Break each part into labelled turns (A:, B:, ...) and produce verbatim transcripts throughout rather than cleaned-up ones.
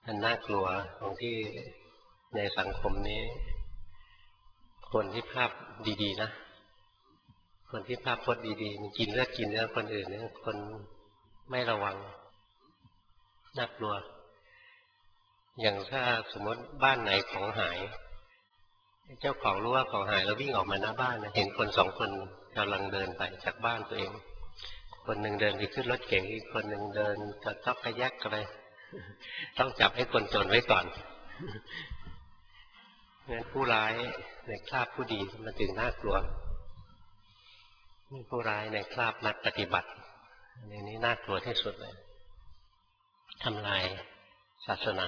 A: มันน่ากลัวตรงที่ในสังคมนี้คนที่ภาพดีๆนะคนที่ภาพพจน์ดีๆมันกินเลือดกินเนื้อคนอื่นเนี่ยคนไม่ระวังน่ากลัวอย่างถ้าสมมติบ้านไหนของหายเจ้าของรู้ว่าของหายแล้ววิ่งออกมาหน้าบ้านเห็นคนสองคนกำลังเดินไปจากบ้านตัวเองคนหนึ่งเดินไปขึ้นรถเก๋งอีกคนหนึ่งเดินกระต๊อกกระแยกกันไปต้องจับให้คนจนไว้ก่อนงั้นผู้ร้ายในคราบผู้ดีมันถึงน่ากลัวผู้ร้ายในคราบนักปฏิบัติในนี้น่ากลัวที่สุดเลยทำลายศาสนา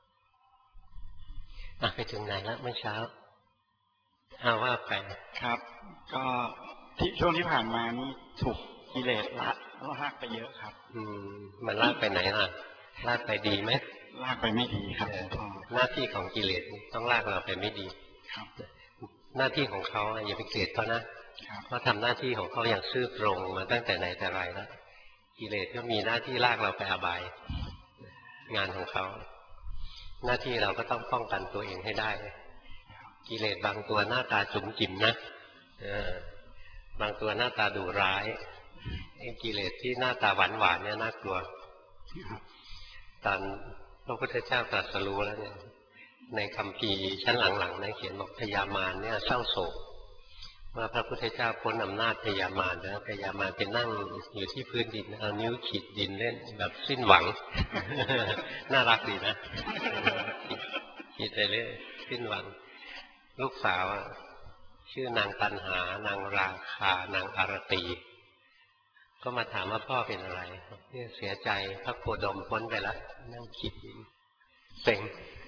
A: ไปถึงไหนแล้วเมื่อเช้าเอาว่าไป
B: ครับก็ที่ช่วงที่ผ่านมานี่ถูกกิเลสละลากไปเยอะครับ
A: อืมมันลากไปไหนล่ะลากไปดีไหม
B: ลากไปไม่ดีครับ
A: หน้าที่ของกิเลสต้องลากเราไปไม่ดี
B: ครับ
A: หน้าที่ของเขาอย่าไปเกลียดเขานะเขาทำหน้าที่ของเขาอย่างซื่อตรงมาตั้งแต่ไหนแต่ไรแล้วกิเลสก็มีหน้าที่ลากเราไปอบายงานของเขาหน้าที่เราก็ต้องป้องกันตัวเองให้ได้กิเลสบางตัวหน้าตาจุ๋มจิ๋มนะบางตัวหน้าตาดุร้ายกิเลสที่หน้าตาหวานหวานเนี่ยน่ากลัวตอนพระพุทธเจ้าตรัสรู้แล้วเนี่ยในคัมภีร์ชั้นหลังๆนะเขียนบอกพญามารเนี่ยเศร้าโศกว่าพระพุทธเจ้าพ้นอำนาจพญามารแล้วพญามารไปนั่งอยู่ที่พื้นดินเอานิ้วขีดดินเล่นแบบสิ้นหวังน่ารักดีนะขีดไปเรื่อยสิ้นหวังลูกสาวชื่อนางตัณหานางราคานางอารตีก็มาถามว่าพ่อเป็นอะไรเนี่ยเสียใจพระโคดมพ้นไปแล้วนั่งคิดเซ็ง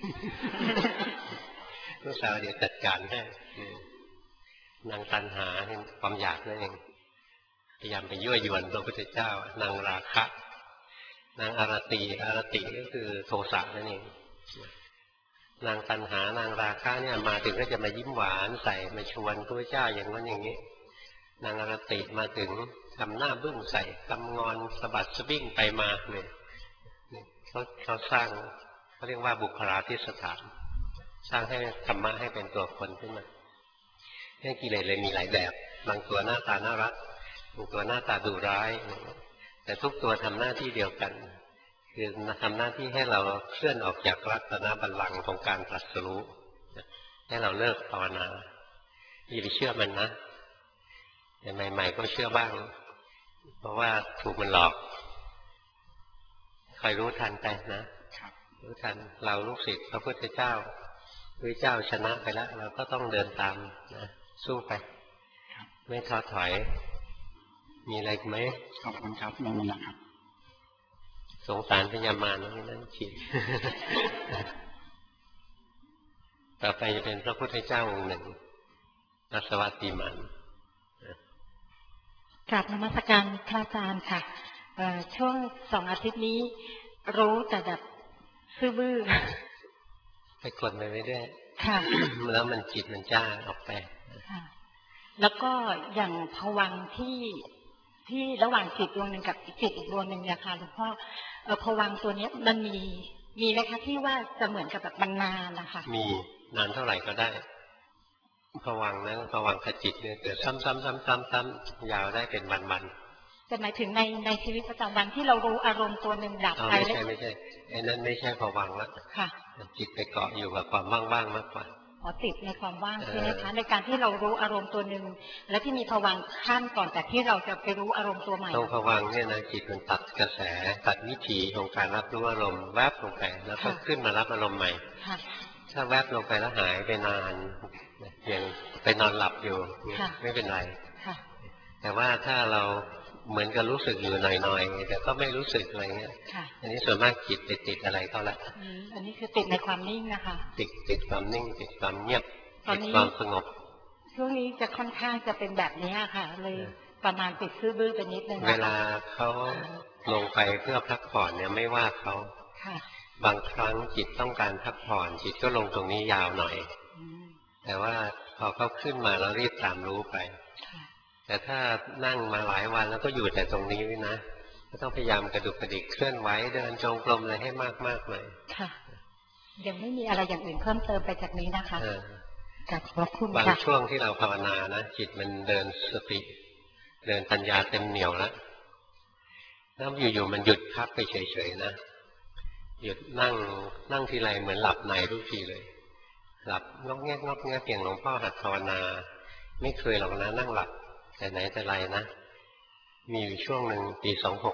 A: ลูกสาวเดี๋ยวจัดการให้นางตัณหาความอยากนั่นเองพยายามไปยั่วยวนพระพุทธเจ้านางราคะนางอารตีอารตีก็คือโทสะนั่นเองนางตัณหานางราคะเนี่ยมาถึงก็จะมายิ้มหวานใส่มาชวนพระพุทธเจ้าอย่างนั้นอย่างนี้นางอารตีมาถึงทำหน้าบึ้งใส่กำงอนสะบัดสะบิ้งไปมาเนี่ยเขาเขาสร้างเขาเรียกว่าบุคลาธิสถานสร้างให้ธรรมะให้เป็นตัวคนขึ้นมาแค่กิเลสเลยมีหลายแบบบางตัวหน้าตาน่ารักบางตัวหน้าตาดุร้ายแต่ทุกตัวทำหน้าที่เดียวกันคือทำหน้าที่ให้เราเคลื่อนออกจากรัตนบัลลังก์ของการตรัสรู้ให้เราเลิกภาวนาอย่าไปเชื่อมันนะแต่ใหม่ๆก็เชื่อบ้างเพราะว่าถูกมันหลอกคอยรู้ทันไปนะรู้ทันเราลูกศิษย์พระพุทธเจ้าพระเจ้าชนะไปแล้วเราก็ต้องเดินตามนะสู้ไปไม่ท้อถอยมีอะไรไหม
B: ขอบคุณครับไม่มีนะครับ
A: สงสารพญามารนั่นนั่นคิดต่อไปจะเป็นพระพุทธเจ้าองค์หนึ่งอัศวติมาน
C: กราบนมัสการพระอาจารย์ค่ะช่วงสองอาทิตย์นี้รู้แต่แบบซื่อบื้อ
A: ไปกดไปไม่ได้
C: ค่ะ
A: แล้วมันจิตมันจ้าออกไป
C: ค่ะแล้วก็อย่างภวังค์ที่ที่ระหว่างจิตดวงหนึ่งกับจิตอีกดวงหนึ่งเนี่ยค่ะหลวงพ่อภวังค์ตัวนี้มันมีมีไหมคะที่ว่าจะเหมือนกับแบบมันนานนะคะ
A: มีนานเท่าไหร่ก็ได้ภวังค์นั้นภวังค์จิตเนี่ยเกิดซ้ำๆๆๆๆยาวได้เป็นวันๆ
C: แต่หมายถึงในในชีวิตประจำวันที่เรารู้อารมณ์ตัวหนึ่งดับไป
A: ไม่ใช่ไม่ใช่ไอ้นั่นไม่ใช่ภวังค์ละ
C: ค่ะ
A: จิตไปเกาะอยู่กับความว่างๆมากกว่า
C: อ๋อติดในความว่างใช่ไหมคะในการที่เรารู้อารมณ์ตัวหนึ่งและที่มีภวังค์ขั้นก่อนแต่ที่เราจะไปรู้อารมณ์ตัวใหม่
A: ตรงภวังค์เนี่ยนะจิตมันตัดกระแสตัดวิถีของการรับรู้อารมณ์แวบลงไปแล้วก็ขึ้นมารับอารมณ์ใหม่ถ้าแวบลงไปแล้วหายไปนานอย่างไปนอนหลับอยู่ไม่เป็นไรแต่ว่าถ้าเราเหมือนกับรู้สึกอยู่หน่อยๆแต่ก็ไม่รู้สึกอะไรเงี้ยอันนี้ส่วนมากจิตไปติดอะไรก็ละ
C: อันนี้คือติดในความนิ่งนะคะ
A: ติดติดความนิ่งติดความเงียบติดความสงบ
C: ช่วงนี้จะค่อนข้างจะเป็นแบบนี้ค่ะเลยประมาณติดซื่อบื้อไปนิดนึง
A: เวลาเขาลงไปเพื่อพักผ่อนเนี่ยไม่ว่าเขาบางครั้งจิตต้องการพักผ่อนจิตก็ลงตรงนี้ยาวหน่อยแต่ว่าพอเขาขึ้นมาเรารีบตามรู้ไปแต่ถ้านั่งมาหลายวันแล้วก็อยู่แต่ตรงนี้นะก็ต้องพยายามกระดุกกระดิกเคลื่อนไหวเดินจงกรมอะไรให้มากๆหน่อย
C: ยังไม่มีอะไรอย่างอื่นเพิ่มเติมไปจากนี้นะคะกับขอบคุณค่ะ
A: บางช่วงที่เราภาวนานะจิตมันเดินสติเดินปัญญาเต็มเหนียวแล้วแล้วอยู่ๆมันหยุดพักไปเฉยๆนะหยุดนั่งนั่งทีไรเหมือนหลับในทุกทีเลยหลับงอกแงกงอกแงกอย่างหลวงพ่อหัดภาวนาไม่เคยหรอกนะนั่งหลับแต่ไหนแต่ไรนะมีอยู่ช่วงหนึ่งปีสองหก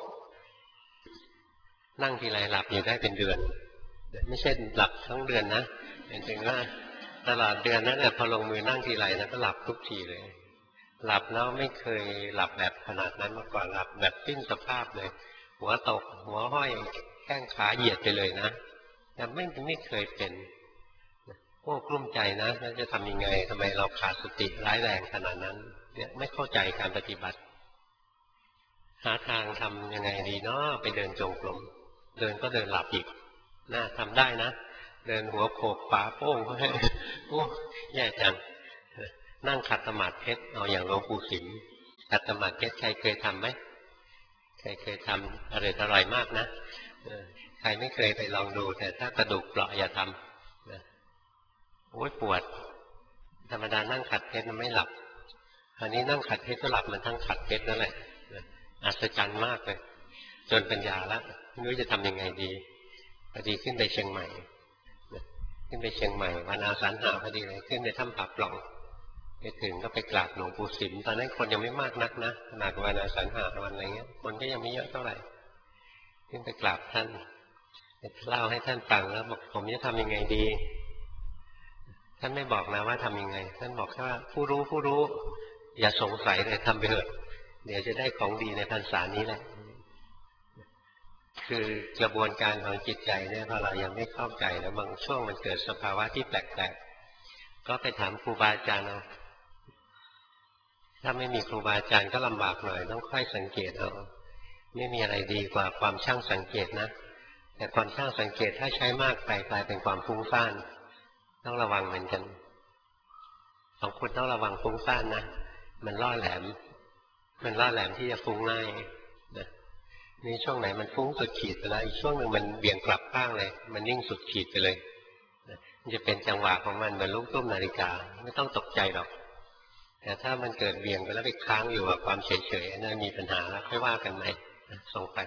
A: นั่งทีไรหลับอยู่ได้เป็นเดือนไม่ใช่หลับทั้งเดือนนะหมายถึงว่าตลอดเดือนนั้นแหละพอลงมือนั่งทีไรนะก็หลับทุกทีเลยหลับแล้วไม่เคยหลับแบบขนาดนั้นมาก่อนหลับแบบสิ้นสภาพเลยหัวตกหัวห้อยแข้งขาเหยียดไปเลยนะแต่ไม่ไม่เคยเป็นโอ้กลุ้มใจนะแล้วจะทำยังไงทำไมเราขาดสติร้ายแรงขนาดนั้นเนี่ยไม่เข้าใจการปฏิบัติหาทางทำยังไงดีเนาะไปเดินจงกรมเดินก็เดินหลับอีกน่าทำได้นะเดินหัวโขกฝาโป้งเขาให้โอ้แย่จังนั่งขัดสมาธิเพชรเอาอย่างหลวงปู่สิมขัดสมาธิเพชรใครเคยทำไหมใครเคยทำอร่อยอร่อยมากนะใครไม่เคยไปลองดูแต่ถ้ากระดูกเปราะอย่าทำนะโอ้ยปวดธรรมดานั่งขัดเพชรมันไม่หลับคราวนี้นั่งขัดเพชรก็หลับมันทั้งขัดเพชรนั่นแหละอัศจรรย์มากเลยจนปัญญาแล้วไม่รู้จะทำยังไงดีพอดีขึ้นไปเชียงใหม่ขึ้นไปเชียงใหม่วันอาสาฬหาพอดีเลยขึ้นไปถ้ำผาปล่องไปถึงก็ไปกราบหลวงปู่สิมตอนนั้นคนยังไม่มากนักนะขนาดวันอาสาฬหาวันอะไรเงี้ยคนก็ยังไม่เยอะเท่าไหร่ขึ้นไปกราบท่านเล่าให้ท่านฟังแล้วบอกผมจะทำยังไงดีท่านไม่บอกนะว่าทำยังไงท่านบอกแค่ว่าผู้รู้ผู้รู้อย่าสงสัยเลยทำไปเถอะเดี๋ยวจะได้ของดีในพรรษานี้แหละคือกระบวนการของจิตใจเนี่ยพอเรายังไม่เข้าใจแล้วบางช่วงมันเกิดสภาวะที่แปลกๆก็ไปถามครูบาอาจารย์เอาถ้าไม่มีครูบาอาจารย์ก็ลำบากหน่อยต้องค่อยสังเกตเอาไม่มีอะไรดีกว่าความช่างสังเกตนะแต่ความช่างสังเกตถ้าใช้มากไปกลายเป็นความฟุ้งซ่านต้องระวังเหมือนกันของคุณต้องระวังฟุ้งซ่านนะมันล่อแหลมมันล่อแหลมที่จะฟุ้งง่ายนะนี่ช่วงไหนมันฟุ้งสุดขีดไปแล้วอีกช่วงหนึ่งมันเบี่ยงกลับข้างเลยมันนิ่งสุดขีดไปเลยนะมันจะเป็นจังหวะของมันเหมือนลูกตุ้มนาฬิกาไม่ต้องตกใจหรอกแต่ถ้ามันเกิดเบี่ยงไปแล้วไปค้างอยู่กับความเฉยๆนั่นมีปัญหาแล้วค่อยว่ากันใหม่ส่งไป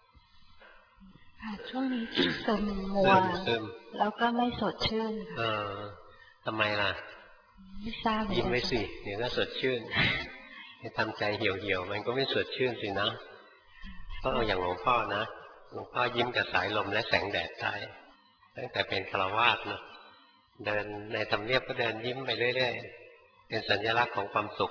C: ช่วงนี้ซึมมัวแล้วก็ไม่สดชื่น
A: เออทำไมล่ะ
C: ไม่ทราบ
A: ยิ้มไม่สิเดี๋ยวก็สดชื่นให้ทำใจเหี่ยวๆมันก็ไม่สดชื่นสินะก็เอาอย่างหลวงพ่อนะหลวงพ่อยิ้มกับสายลมและแสงแดดได้ตั้งแต่เป็นฆราวาสนะเดินในทำเนียบก็เดินยิ้มไปเรื่อยๆเป็นสัญลักษณ์ของความสุข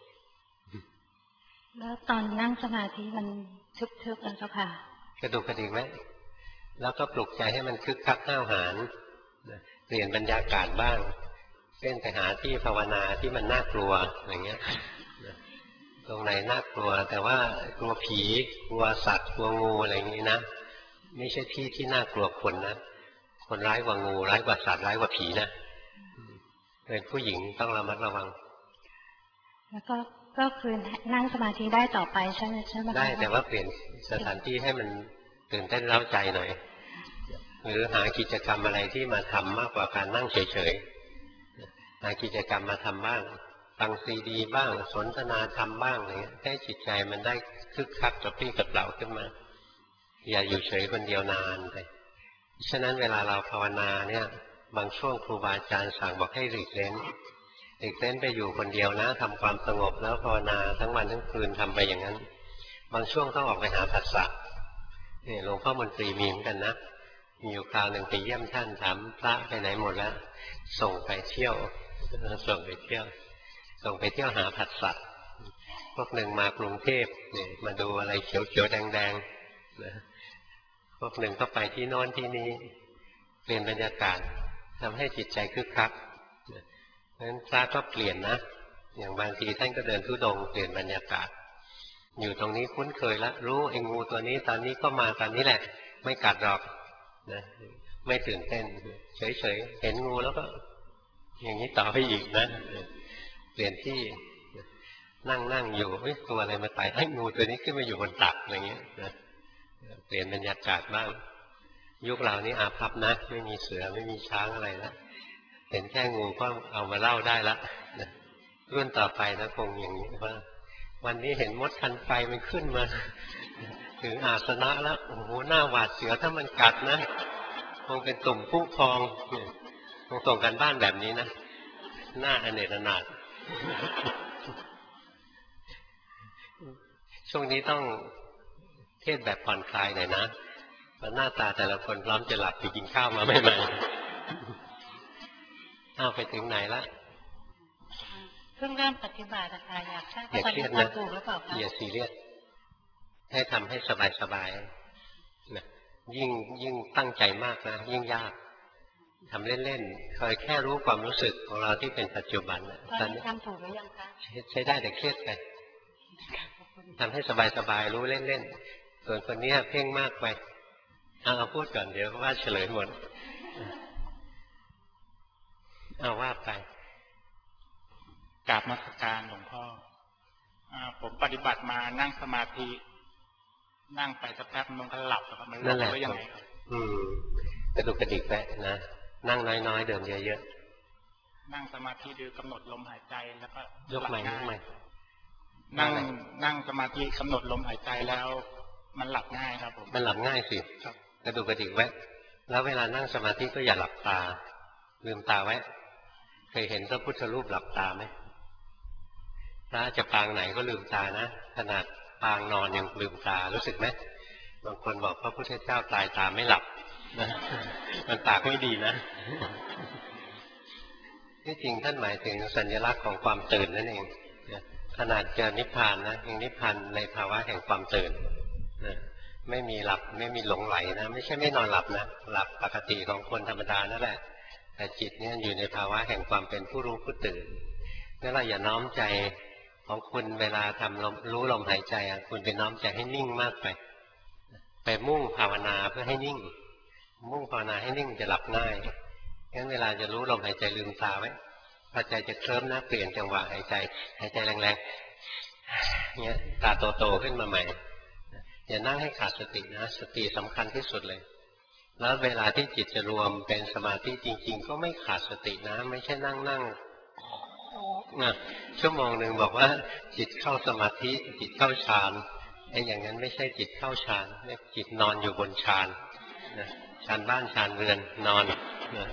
C: แล้วตอนนั่งสมาธิมันทึบๆแล้วเจ้าค่ะ
A: กระดูกกระดิกไหมแล้วก็ปลุกใจให้มันคึกคักห้าวหาญเปลี่ยนบรรยากาศบ้างเช่นไปหาที่ภาวนาที่มันน่ากลัวอย่างเงี้ยตรงไหนน่ากลัวแต่ว่ากลัวผีกลัวสัตว์กลัวงูอะไรอย่างนี้นะไม่ใช่ที่ที่น่ากลัวคนนะคนร้ายกว่างูร้ายกว่าสัตว์ร้ายกว่าผีนะเป็นผู้หญิงต้องระมัดระวัง
C: แล้วก็ก็คือนั่งสมาธิได้ต่อไปใช่ไหมใช่ไหม
A: ได้แต่ว่าเปลี่ยนสถานที่ให้มันตื่นเต้นเร้าใจหน่อยหรือหากิจกรรมอะไรที่มาทำมากกว่าการนั่งเฉยๆหากิจกรรมมาทำบ้างฟังซีดีบ้างสนทนาธรรมบ้างอะไรเงี้ยให้จิตใจมันได้คึกคักกับพี่กับเราขึ้นมาอย่าอยู่เฉยคนเดียวนานไปฉะนั้นเวลาเราภาวนาเนี่ยบางช่วงครูบาอาจารย์สั่งบอกให้หลีกเล้นหลีกเล้นไปอยู่คนเดียวนะทำความสงบแล้วภาวนาทั้งวันทั้งคืนทำไปอย่างนั้นบางช่วงต้องออกไปหาผัสสะนี่หลวงพ่อมนตรีมีเหมือนกันนะมีอยู่คราวหนึ่งไปเยี่ยมท่านถามพระไปไหนหมดแล้วส่งไปเที่ยวส่งไปเที่ยวส่งไปเที่ยวหาผัสสะพวกหนึ่งมากรุงเทพเนี่ยมาดูอะไรเขียวๆแดงๆนะพวกหนึ่งก็ไปที่โน้นที่นี้เปลี่ยนบรรยากาศทำให้จิตใจคึกคักเพราะฉะนั้นพระก็เปลี่ยนนะอย่างบางทีท่านก็เดินธุดงค์เปลี่ยนบรรยากาศอยู่ตรงนี้คุ้นเคยแล้วรู้ไอ้งูตัวนี้ตอนนี้ก็มาตอนนี้แหละไม่กัดหรอกนะไม่ตื่นเต้นเฉยๆเห็นงูแล้วก็อย่างนี้ต่อไปอีกนะเปลี่ยนที่นั่งนั่งอยู่ตัวอะไรมาไต่ไอ้งูตัวนี้ขึ้นมาอยู่บนตักอะไรเงี้ยนะเปลี่ยนบรรยากาศบ้างยุคเรานี่อาภัพนะไม่มีเสือไม่มีช้างอะไรแล้วเห็นแค่งูก็เอามาเล่าได้ละรุ่นต่อไปนะคงอย่างนี้ว่าวันนี้เห็นมดคันไฟมันขึ้นมาถึงอาสนะแล้วโอ้โหหน้าหวาดเสียวถ้ามันกัดนะคงเป็นตุ่มผู้พองคงส่งกันบ้านแบบนี้นะหน้าอเนกอนาถช่วงนี้ต้องเทศแบบผ่อนคลายหน่อยนะเพราะหน้าตาแต่ละคนพร้อมจะหลับไปกินข้าวมาไม่มาเอาไปถึงไหนละ
C: เพิ่งเริ่มปฏิบัตินะคะอยากทราบว่าปฏิบัติถูกหรือเปล่าคะ
A: อย่าซีเรียสให้ทำให้สบายๆนะยิ่งยิ่งตั้งใจมากนะยิ่งยากทำเล่นๆคอยแค่รู้ความรู้สึกของเราที่เป็นปัจจุบัน
C: ตอนนี้ทำถูกหรือยังคะ
A: ใช้ได้แต่เครียดไปทำให้สบายๆรู้เล่นๆส่วนคนนี้เพ่งมากไปเอาพูดก่อนเดี๋ยวว่าเฉลยหมดเอาว่าไป
B: กราบนมัสการหลวงพ่อผมปฏิบัติมานั่งสมาธินั่งไปสักแป๊บมันก็หลับแล้วมันหลับได้ยังไงครับ
A: อืมกระดุกกระดิกไปนะนั่งน้อยๆเดินเยอะ
B: ๆนั่งสมาธิดูกำหนดลมหายใจแล้วก็
A: ยกใหม่ยกใหม่
B: นั่งนั่งสมาธิกำหนดลมหายใจแล้วมันหลับง่ายครับผม
A: มันหลับง่ายสิกระดุกกระดิกไว้แล้วเวลานั่งสมาธิก็อย่าหลับตาลืมตาไว้เคยเห็นพระพุทธรูปหลับตาไหมพระจะปางไหนก็ลืมตานะขนาดปางนอนยังลืมตารู้สึกไหมบางคนบอกพระพุทธเจ้าตายตาไม่หลับนะมันปากไม่ดีนะที่จริงท่านหมายถึงสัญลักษณ์ของความตื่นนั่นเองขนาดเจอนิพพานนะยังนิพพานในภาวะแห่งความตื่นนะไม่มีหลับไม่มีหลงไหลนะไม่ใช่ไม่นอนหลับนะหลับปกติของคนธรรมดานั่นแหละแต่จิตเนี่ยอยู่ในภาวะแห่งความเป็นผู้รู้ผู้ตื่นนั่นเราอย่าน้อมใจของคุณเวลาทำลมรู้ลมหายใจอ่ะคุณไปน้อมใจให้นิ่งมากไปไปมุ่งภาวนาเพื่อให้นิ่งมุ่งภาวนาให้นิ่งจะหลับง่ายงั้นเวลาจะรู้ลมหายใจลืมตาไว้พอใจจะเคลิ้มนะเปลี่ยนจังหวะหายใจหายใจแรงๆเงี้ยตาโตๆขึ้นมาใหม่อย่านั่งให้ขาดสตินะสติสำคัญที่สุดเลยแล้วเวลาที่จิตจะรวมเป็นสมาธิจริงๆก็ไม่ขาดสตินะไม่ใช่นั่งนั่งนะชั่วโมงหนึ่งบอกว่าจิตเข้าสมาธิจิตเข้าฌานไอ้อย่างนั้นไม่ใช่จิตเข้าฌานเนี่ยจิตนอนอยู่บนฌานนะฌานบ้านฌานเรือนนอนนะ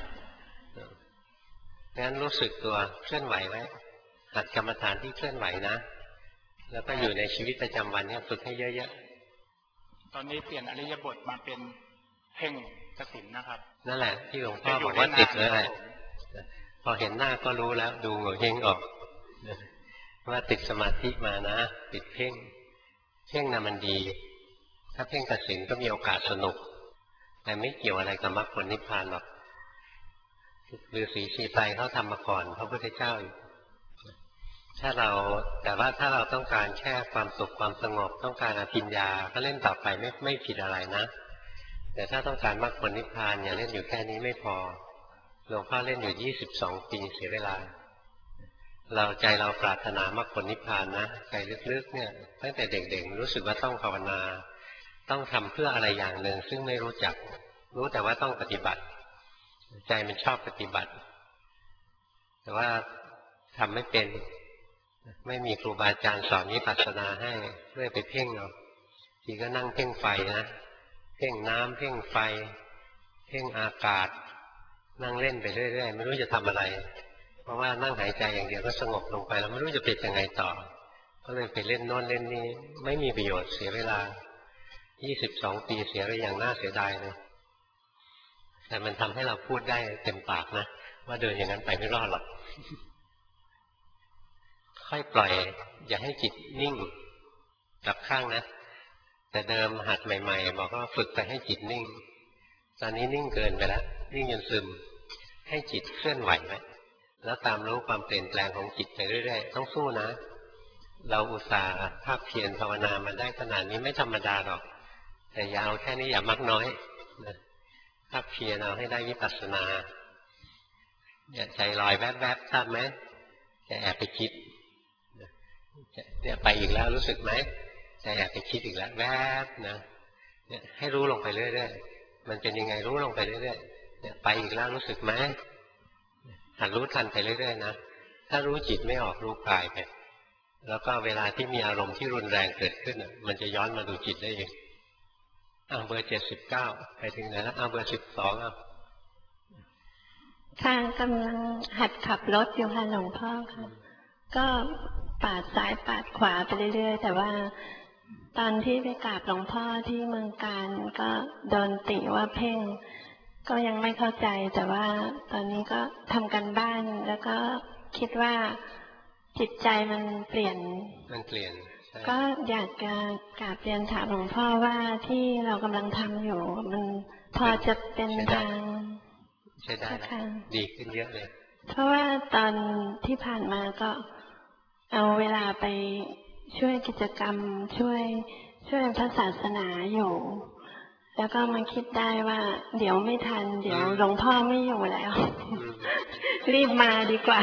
A: งั้นรู้สึกตัวเคลื่อนไหวไว้หัดกรรมฐานที่เคลื่อนไหวนะแล้วก็อยู่ในชีวิตประจำวันเนี่ยฝึกให้เยอะ
B: ๆตอนนี้เปลี่ยนอริยบทมาเป็นเพ่งกสิณนะครับ
A: นั่นแหละที่หลวงพ่อบอกว่าติดเลยแหละพอเห็นหน้าก็รู้แล้วดูหัวเฮงออกว่าติดสมาธิมานะติดเพ่งเพ่งน่ะมันดีถ้าเพ่งกสิณก็มีโอกาสสนุกแต่ไม่เกี่ยวอะไรกับมรรคผลนิพพานหรอกฤาษีชีไตรเขาทำมาก่อนพระพุทธเจ้าถ้าเราแต่ว่าถ้าเราต้องการแค่ความสุขความสงบต้องการอภิญญาก็เล่นต่อไปไม่ไม่ผิดอะไรนะแต่ถ้าต้องการมรรคผลนิพพานอย่าเล่นอยู่แค่นี้ไม่พอหลวงพ่อเล่นอยู่ยี่สิบสองปีเสียเวลาเราใจเราปรารถนามรรคผลนิพพานนะใจลึกๆเนี่ยตั้งแต่เด็กๆรู้สึกว่าต้องภาวนาต้องทำเพื่ออะไรอย่างหนึ่งซึ่งไม่รู้จักรู้แต่ว่าต้องปฏิบัติใจมันชอบปฏิบัติแต่ว่าทำไม่เป็นไม่มีครูบาอาจารย์สอนวิปัสสนาให้เรื่อยไปเพ่งเอาทีก็นั่งเพ่งไฟนะเพ่งน้ำเพ่งไฟเพ่งอากาศนั่งเล่นไปเรื่อยๆไม่รู้จะทำอะไรเพราะว่านั่งหายใจอย่างเดียวก็สงบลงไปแล้วไม่รู้จะเป็นยังไงต่อก็เลยไปเล่นโน่นเล่นนี่ไม่มีประโยชน์เสียเวลายี่สิบสองปีเสียไปอย่างน่าเสียดายเลยแต่มันทำให้เราพูดได้เต็มปากนะว่าเดินอย่างนั้นไปไม่รอดหรอกค่อยปล่อยอย่าให้จิตนิ่งกลับข้างนะแต่เดิมหัดใหม่ๆบอกว่าฝึกไปให้จิตนิ่งตอนนี้นิ่งเกินไปแล้วนิ่งจนซึมให้จิตเคลื่อนไหวไว้แล้วตามรู้ความเปลี่ยนแปลงของจิตไปเรื่อยๆต้องสู้นะเราอุตส่าห์ภาคเพียรภาวนามาได้ขนาดนี้ไม่ธรรมดาหรอกแต่อย่าเอาแค่นี้อย่ามักน้อยนะภาคเพียรเอาให้ได้วิปัสสนาอย่าใจลอยแวบๆทราบไหมจะแอบไปคิดเนี่ยไปอีกแล้วรู้สึกไหมจะแอบไปคิดอีกแล้วแวบนะเนี่ยให้รู้ลงไปเรื่อยๆมันเป็นยังไงรู้ลงไปเรื่อยๆเนี่ยไปอีกแล้วรู้สึกไหมหัดรู้ทันไปเรื่อยๆนะถ้ารู้จิตไม่ออกรู้กายไปแล้วก็เวลาที่มีอารมณ์ที่รุนแรงเกิดขึ้นมันจะย้อนมาดูจิตได้เองอ่าเบอร์เจ็ดสิบเก้าไปถึงไหนแล้วอ่าเบอร์สิบสองอ่ะ
D: ค่ะกำลังหัดขับรถอยู่ค่ะหลวงพ่อค่ะก็ปาดซ้ายปาดขวาไปเรื่อยๆแต่ว่าตอนที่ไปกราบหลวงพ่อที่เมืองการก็โดนติว่าเพ่งก็ยังไม่เข้าใจแต่ว่าตอนนี้ก็ทำกันบ้านแล้วก็คิดว่าจิตใจมันเปลี่ยน
A: มันเปลี่ยน
D: ก็อยากจะกราบเรียนถามหลวงพ่อว่าที่เรากำลังทำอยู่มันพอจะเป็นทาง
A: ใช่ได้ดีขึ้นเยอะเลย
D: เพราะว่าตอนที่ผ่านมาก็เอาเวลาไปช่วยกิจกรรมช่วยช่วยพระศาสนาอยู่แล้วก็มาคิดได้ว่าเดี๋ยวไม่ทันเดี๋ยวหลวงพ่อไม่อยู่แล้วรีบมาดีกว่า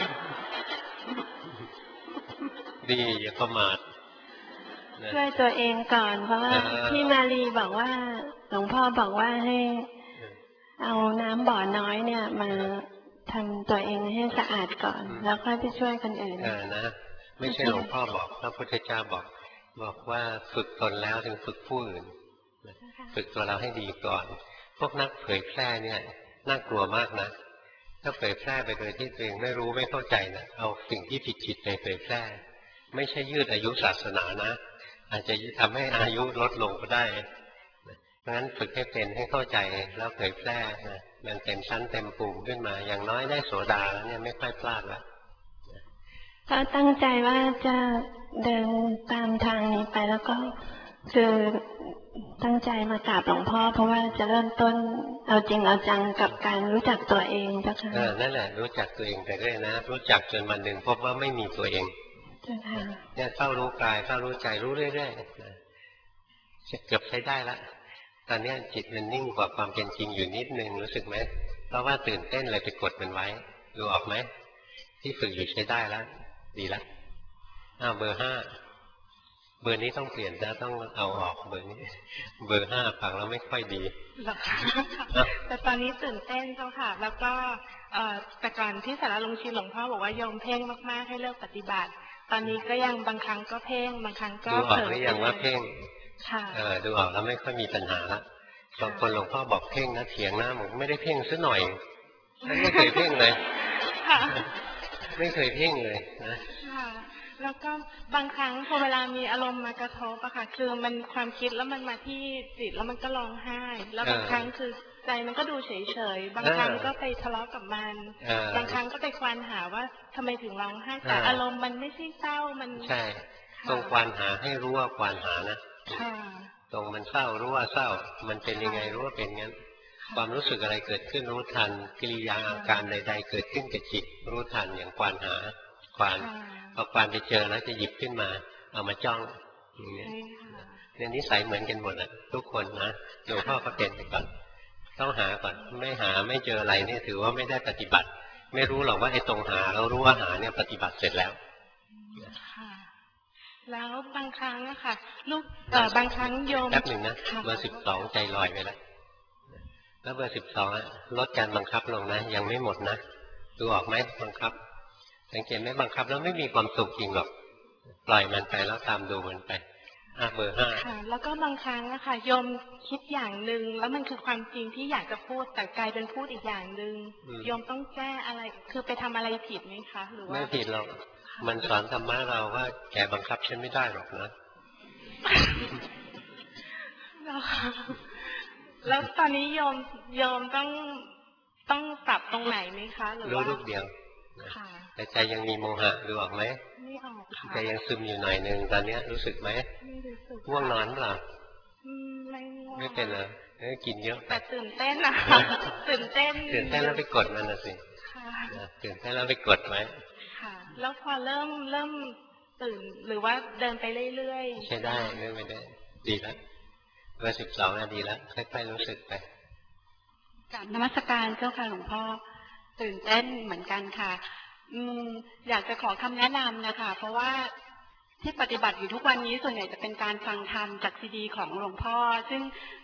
A: ดีอย่าประมาท
D: ช่วยตัวเองก่อนเพราะว่าพี่มาลีบอกว่าหลวงพ่อบอกว่าให้เอาน้ำบ่อน้อยเนี่ยมาทำตัวเองให้สะอาดก่อนแล้วค่อยไปช่วยคนอื่น
A: เออนะไม่ใช่หลวงพ่อบอกพระพุทธเจ้าบอกบอกว่าฝึกตนแล้วถึงฝึกผู้อื่นฝึกตัวเราให้ดีก่อนพวกนักเผยแพร่เนี่ยน่ากลัวมากนะถ้าเผยแพร่ไปโดยที่ตัวเองไม่รู้ไม่เข้าใจนะเอาสิ่งที่ผิดผิดไปเผยแพร่ไม่ใช่ยืดอายุศาสนานะอาจจะทำให้อายุลดลงก็ได้เพราะฉะนั้นฝึกให้เป็นให้เข้าใจแล้วเผยแพร่นะมันเต็มชั้นเต็มภูมิขึ้นมาอย่างน้อยได้โสดาแล้วเนี่ยไม่ค่อยพลาดแล้ว
D: ก็ตั้งใจว่าจะเดินตามทางนี้ไปแล้วก็คือตั้งใจมากราบหลวงพ่อเพราะว่าจะเริ่มต้นเอาจริงเอาจังกับการรู้จักตัวเองเจ้าค่ะ
A: เออนั่นแหละรู้จักตัวเองไปเรื่อยนะรู้จักจนวันหนึ่งพบว่าไม่มีตัวเองเนี่ยเฝ้ารู้กายเฝ้ารู้ใจรู้เรื่อยๆนะเกือบใช้ได้ละตอนนี้จิตมันนิ่งกว่าความเป็นจริงอยู่นิดนึงรู้สึกไหมเพราะว่าตื่นเต้นเลยไปกดมันไว้ดูออกไหมที่ฝึกอยู่ใช้ได้แล้วดีแล้วอ้าวเบอร์ห้าเบอร์นี้ต้องเปลี่ยนนะต้องเอาออกเบอร์นี้เบอร์ห้าฟังแล้วไม่ค่อยดี
E: แต่ตอนนี้ตื่นเต้นเจ้าค่ะแล้วก็แต่ก่อนที่สาระลงชีหลวงพ่อบอกว่าโยมเพ่งมากๆให้เลิกปฏิบัติตอนนี้ก็ยังบางครั้งก็เพ่งบางครั้งก็
A: ดูออกหรือยังว่าเพ่งเออดูออกแล้วไม่ค่อยมีปัญหาละบางคนหลวงพ่อบอกเพ่งนะเถียงนะผมไม่ได้เพ่งซะหน่อยฉันไม่เคยเพ่งเลยไม่เคยเพ่งเลยนะ
E: แล้วก็บางครั้งพอเวลามีอารมณ์มากระทบอะค่ะคือมันความคิดแล้วมันมาที่จิตแล้วมันก็ร้องไห้แล้วบางครั้งคือใจมันก็ดูเฉยๆบางครั้งก็ไปทะเลาะกับมันบางครั้งก็ไปควานหาว่าทำไมถึงร้องไห้แต่อารมณ์มันไม่ใช่เศร้ามัน
A: ใช่ตรงควานหาให้รู้ว่าควานหานะตรงมันเศร้ารู้ว่าเศร้ามันเป็นยังไงรู้ว่าเป็นงั้นความรู้สึกอะไรเกิดขึ้นรู้ทันกิริยาอาการใดๆเกิดขึ้นกับจิตรู้ทันอย่างควานหาควานพอควานไปเจอแล้วจะหยิบขึ้นมาเอามาจ้องอย่างนี้เนี่ยนิสัยเหมือนกันหมดอ่ะทุกคนนะหลวงพ่อก็เป็นไปก่อนต้องหาก่อนไม่หาไม่เจออะไรเนี่ยถือว่าไม่ได้ปฏิบัติไม่รู้หรอกว่าไอ้ตรงหาเรารู้ว่าหาเนี่ยปฏิบัติเสร็จแล้ว
E: แล้วบางครั้งนะคะลูกเอ่อบางครั้งโยม
A: แป๊บหนึ่งนะเบอร์สิบสองใจลอยไปแล้วแล้วเบอร์สิบสองอะลดการบังคับลงนะยังไม่หมดนะดูออกไหมบังคับสังเกตไหมบังคับแล้วไม่มีความสุขจริงหรอกปล่อยมันไปแล้วตามดูมันไปอ่ะเบอร์ห้า
E: ค่ะแล้วก็บางครั้งนะคะโยมคิดอย่างหนึ่งแล้วมันคือความจริงที่อยากจะพูดแต่กลายเป็นพูดอีกอย่างหนึ่งโยมต้องแก้อะไรคือไปทำอะไรผิดไหมคะหรือว่า
A: ไม่ผิดหรอกมันสอนธรรมะเราว่าแกบังคับฉันไม่ได้หรอกนะ
E: แล้วตอนนี้โยมโยมต้องต้องปรับตรงไหนไหมคะหรือว่า
A: รู้ลูกเดียวแต่ใจยังมีโมหะดูออกไหม
E: ไม่ออกค่ะ
A: ใจยังซึมอยู่หน่อยหนึ่งตอนนี้รู้สึกไหม
E: ไม่รู้สึก
A: ง่วงนอนเปล่า
E: ไม่ง่วง
A: ไม่เป็นเหรอกินเยอะ
E: แต่ตื่นเต้นอะตื่นเต้น
A: ตื่นเต้นแล้วไปกดมันนะสิตื่นเต้นแล้วไปกดไหม
E: ค่ะแล้วพอเริ่มเริ่มตื่นหรือว่าเดินไปเรื่อย
A: ๆใช่ได้เรื่อยไปได้ดีแล้วเบอร์สิบสองดีแล้วค่อยๆรู้สึกไป
D: กราบนมัสการเจ้าค่ะหลวงพ่อตื่นเต้นเหมือนกันค่ะอืมอยากจะขอคำแนะนำนะคะเพราะว่าที่ปฏิบัติอยู่ทุกวันนี้ส่วนใหญ่จะเป็นการฟังธรรมจากซีดีของหลวงพ่อซึ่ง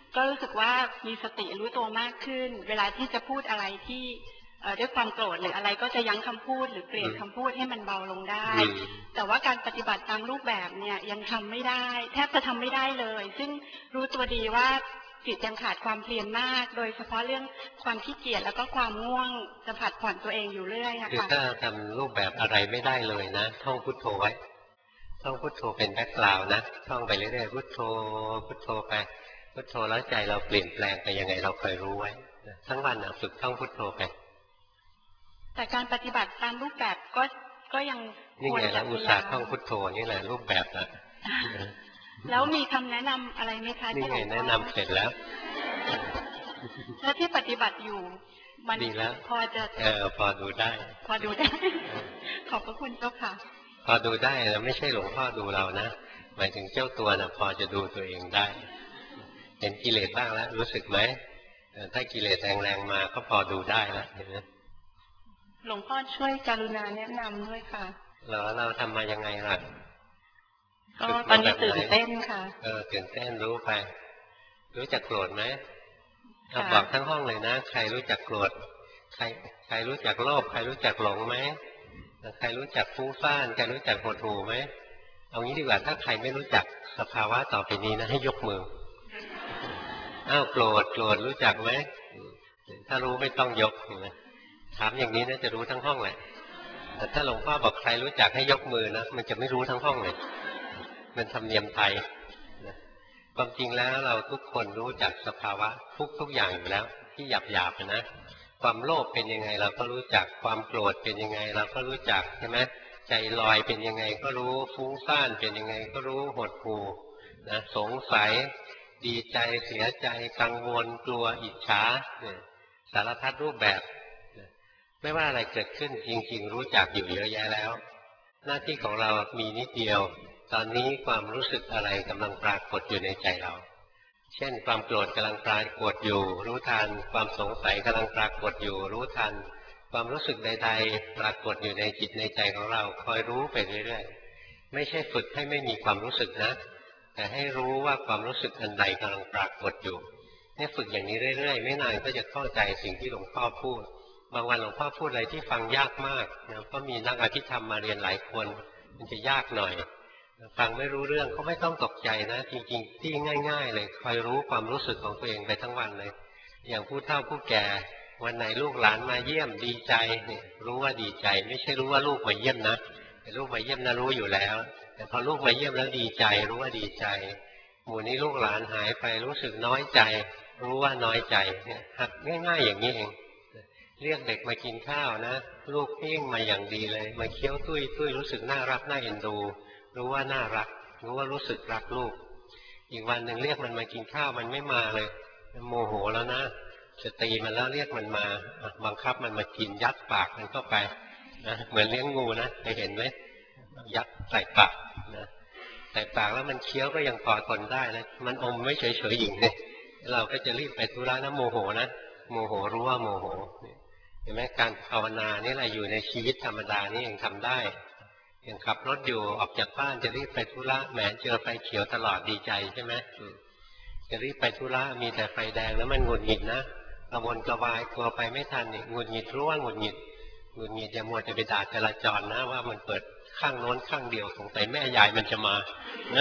F: ก็รู้สึกว่ามีสติรู้ตัวมากขึ้นเวลาที่จะพูดอะไรที่ด้วยความโกรธหรืออะไรก็จะยั้งคำพูดหรือเปลี่ยนคำพูดให้มันเบาลงได้แต่ว่าการปฏิบัติตามรูปแบบเนี่ยยังทำไม่ได้แทบจะทำไม่ได้เลยซึ่งรู้ตัวดีว่าจิตยังขาดความเพียรมากโดยเฉพาะเรื่องความขี้เกียจแล้วก็ความง่วงจะผัดผ่อนตัวเองอยู่เรื่อยค่ะคือ
A: ถ้าทำรูปแบบอะไรไม่ได้เลยนะท่องพุทโธไว้ท่องพุทโธเป็นแบ็คกราวด์นะท่องไปเรื่อยๆพุทโธพุทโธไปพุทโธแล้วใจเราเปลี่ยนแปลงไปยังไงเราเคยรู้ไว้ทั้งวันฝึกท่องพุทโธไป
F: แต่การปฏิบัติตามรูปแบบก็ก็ยัง
A: นี่ไงเราอุตส่าห์ท่องพุทโธนี่แหละรูปแบบนะ
F: แล้วมีคำแนะนำอะไรไหมคะ
A: นี่ไงแนะนำเสร็จแล้ว
F: แล้วที่ปฏิบัติอยู่มัน
A: ดีแล้ว
F: พอจะ
A: เออพอดูได้
F: พอดูได้ขอบพระคุณเจ้าค่ะ
A: พอดูได้แล้วไม่ใช่หลวงพ่อดูเรานะหมายถึงเจ้าตัวนะพอจะดูตัวเองได้เห็นกิเลสบ้างแล้วรู้สึกไหมถ้ากิเลสแรงๆมาก็พอดูได้แล้วเห็นไหม
F: หลวงพ่อช่วยกรุณาแนะนำด้วยค่ะ
A: เราเราทำมายังไงล่ะ
F: ก็ตอนนี้ตื่นเต้นค่ะ
A: เออตื่นเต้นรู้ไปรู้จักโกรธไหมเราบอกทั้งห้องเลยนะใครรู้จักโกรธใครใครรู้จักโลภใครรู้จักหลงไหมใครรู้จักฟุ้งซ่านใครรู้จักหดหู่ไหมเอางี้ดีกว่าถ้าใครไม่รู้จักสภาวะต่อไปนี้นะให้ยกมืออ้าวโกรธโกรธรู้จักไหมถ้ารู้ไม่ต้องยกนะถามอย่างนี้นะจะรู้ทั้งห้องแหละแต่ถ้าหลวงพ่อบอกใครรู้จักให้ยกมือนะมันจะไม่รู้ทั้งห้องเลยมันธรรมเนียมไทยความจริงแล้วเราทุกคนรู้จักสภาวะทุกทุกอย่างอยู่แล้วที่หยาบหยาบนะความโลภเป็นยังไงเราก็รู้จักความโกรธเป็นยังไงเราก็รู้จักใช่ไหมใจลอยเป็นยังไงก็รู้ฟุ้งซ่านเป็นยังไงก็รู้หดหู่นะสงสัยดีใจเสียใจกังวลกลัวอิจฉาสารพัดรูปแบบไม่ว่าอะไรเกิดขึ้นจริงๆรู้จักอยู่เยอะแยะแล้วหน้าที่ของเรามีนิดเดียวตอนนี้ความรู้สึกอะไรกำลังปรากฏอยู่ในใจเราเช่นความโกรธกำลังปรากฏอยู่รู้ทันความสงสัยกำลังปรากฏอยู่รู้ทันความรู้สึกใดๆปรากฏอยู่ในจิตในใจของเราคอยรู้ไปเรื่อยๆไม่ใช่ฝึกให้ไม่มีความรู้สึกนะแต่ให้รู้ว่าความรู้สึกอันใดกำลังปรากฏอยู่เนี่ยฝึกอย่างนี้เรื่อยๆไม่นานก็จะเข้าใจสิ่งที่หลวงพ่อพูดบางวันหลวงพ่อพูดอะไรที่ฟังยากมากนะเพราะมีนักอภิธรรมมาเรียนหลายคนมันจะยากหน่อยฟังไม่รู้เรื่องก็ไม่ต้องตกใจนะจริงๆที่ง่ายๆเลยคอยรู้ความรู้สึกของตัวเองไปทั้งวันเลยอย่างผู้เฒ่าผู้แก่วันไหนลูกหลานมาเยี่ยมดีใจเนี่ยรู้ว่าดีใจไม่ใช่รู้ว่าลูกมาเยี่ยมนะแต่ลูกมาเยี่ยมนะรู้อยู่แล้วแต่พอลูกมาเยี่ยมแล้วดีใจรู้ว่าดีใจหมู่นี้ลูกหลานหายไปรู้สึกน้อยใจรู้ว่าน้อยใจเนี่ยหัดง่ายๆอย่างนี้เองเรียกเด็กมากินข้าวนะลูกเพ่งมาอย่างดีเลยมาเคี้ยวตุ้ยตุ้ยรู้สึกน่ารักน่าเอ็นดูรู้ว่าน่ารักรู้ว่ารู้สึกรักลูกอีกวันหนึ่งเรียกมันมากินข้าวมันไม่มาเลยโมโหแล้วนะจะตีมันแล้วเรียกมันมาบังคับมันมากินยัดปากมันเข้าไปนะเหมือนเลี้ยงงูนะเคยเห็นไหมยัดใส่ปากนะใส่ปากแล้วมันเคี้ยวก็ยังพอทนได้นะมันอมไม่เฉยๆอย่างนี้เราก็จะรีบไปธุระนะโมโหนะโมโหรู้ว่าโมโหเห็นไหมการภาวนานี่แหละอยู่ในชีวิตธรรมดานี่เองทำได้อย่างขับรถอยู่ออกจากบ้านจะรีบไปธุระแหมเจอไฟเขียวตลอดดีใจใช่ไหมจะรีบไปธุระมีแต่ไฟแดงแล้วมันหงุดหงิดนะกระวนกระวายกลัวไปไม่ทันนี่หงุดหงิดรู้ว่าหงุดหงิดหงุดหงิดอย่ามัวจะไปด่าจราจรนะว่ามันเปิดข้างโน้นข้างเดียวสงสัยแม่ยายมันจะมานะ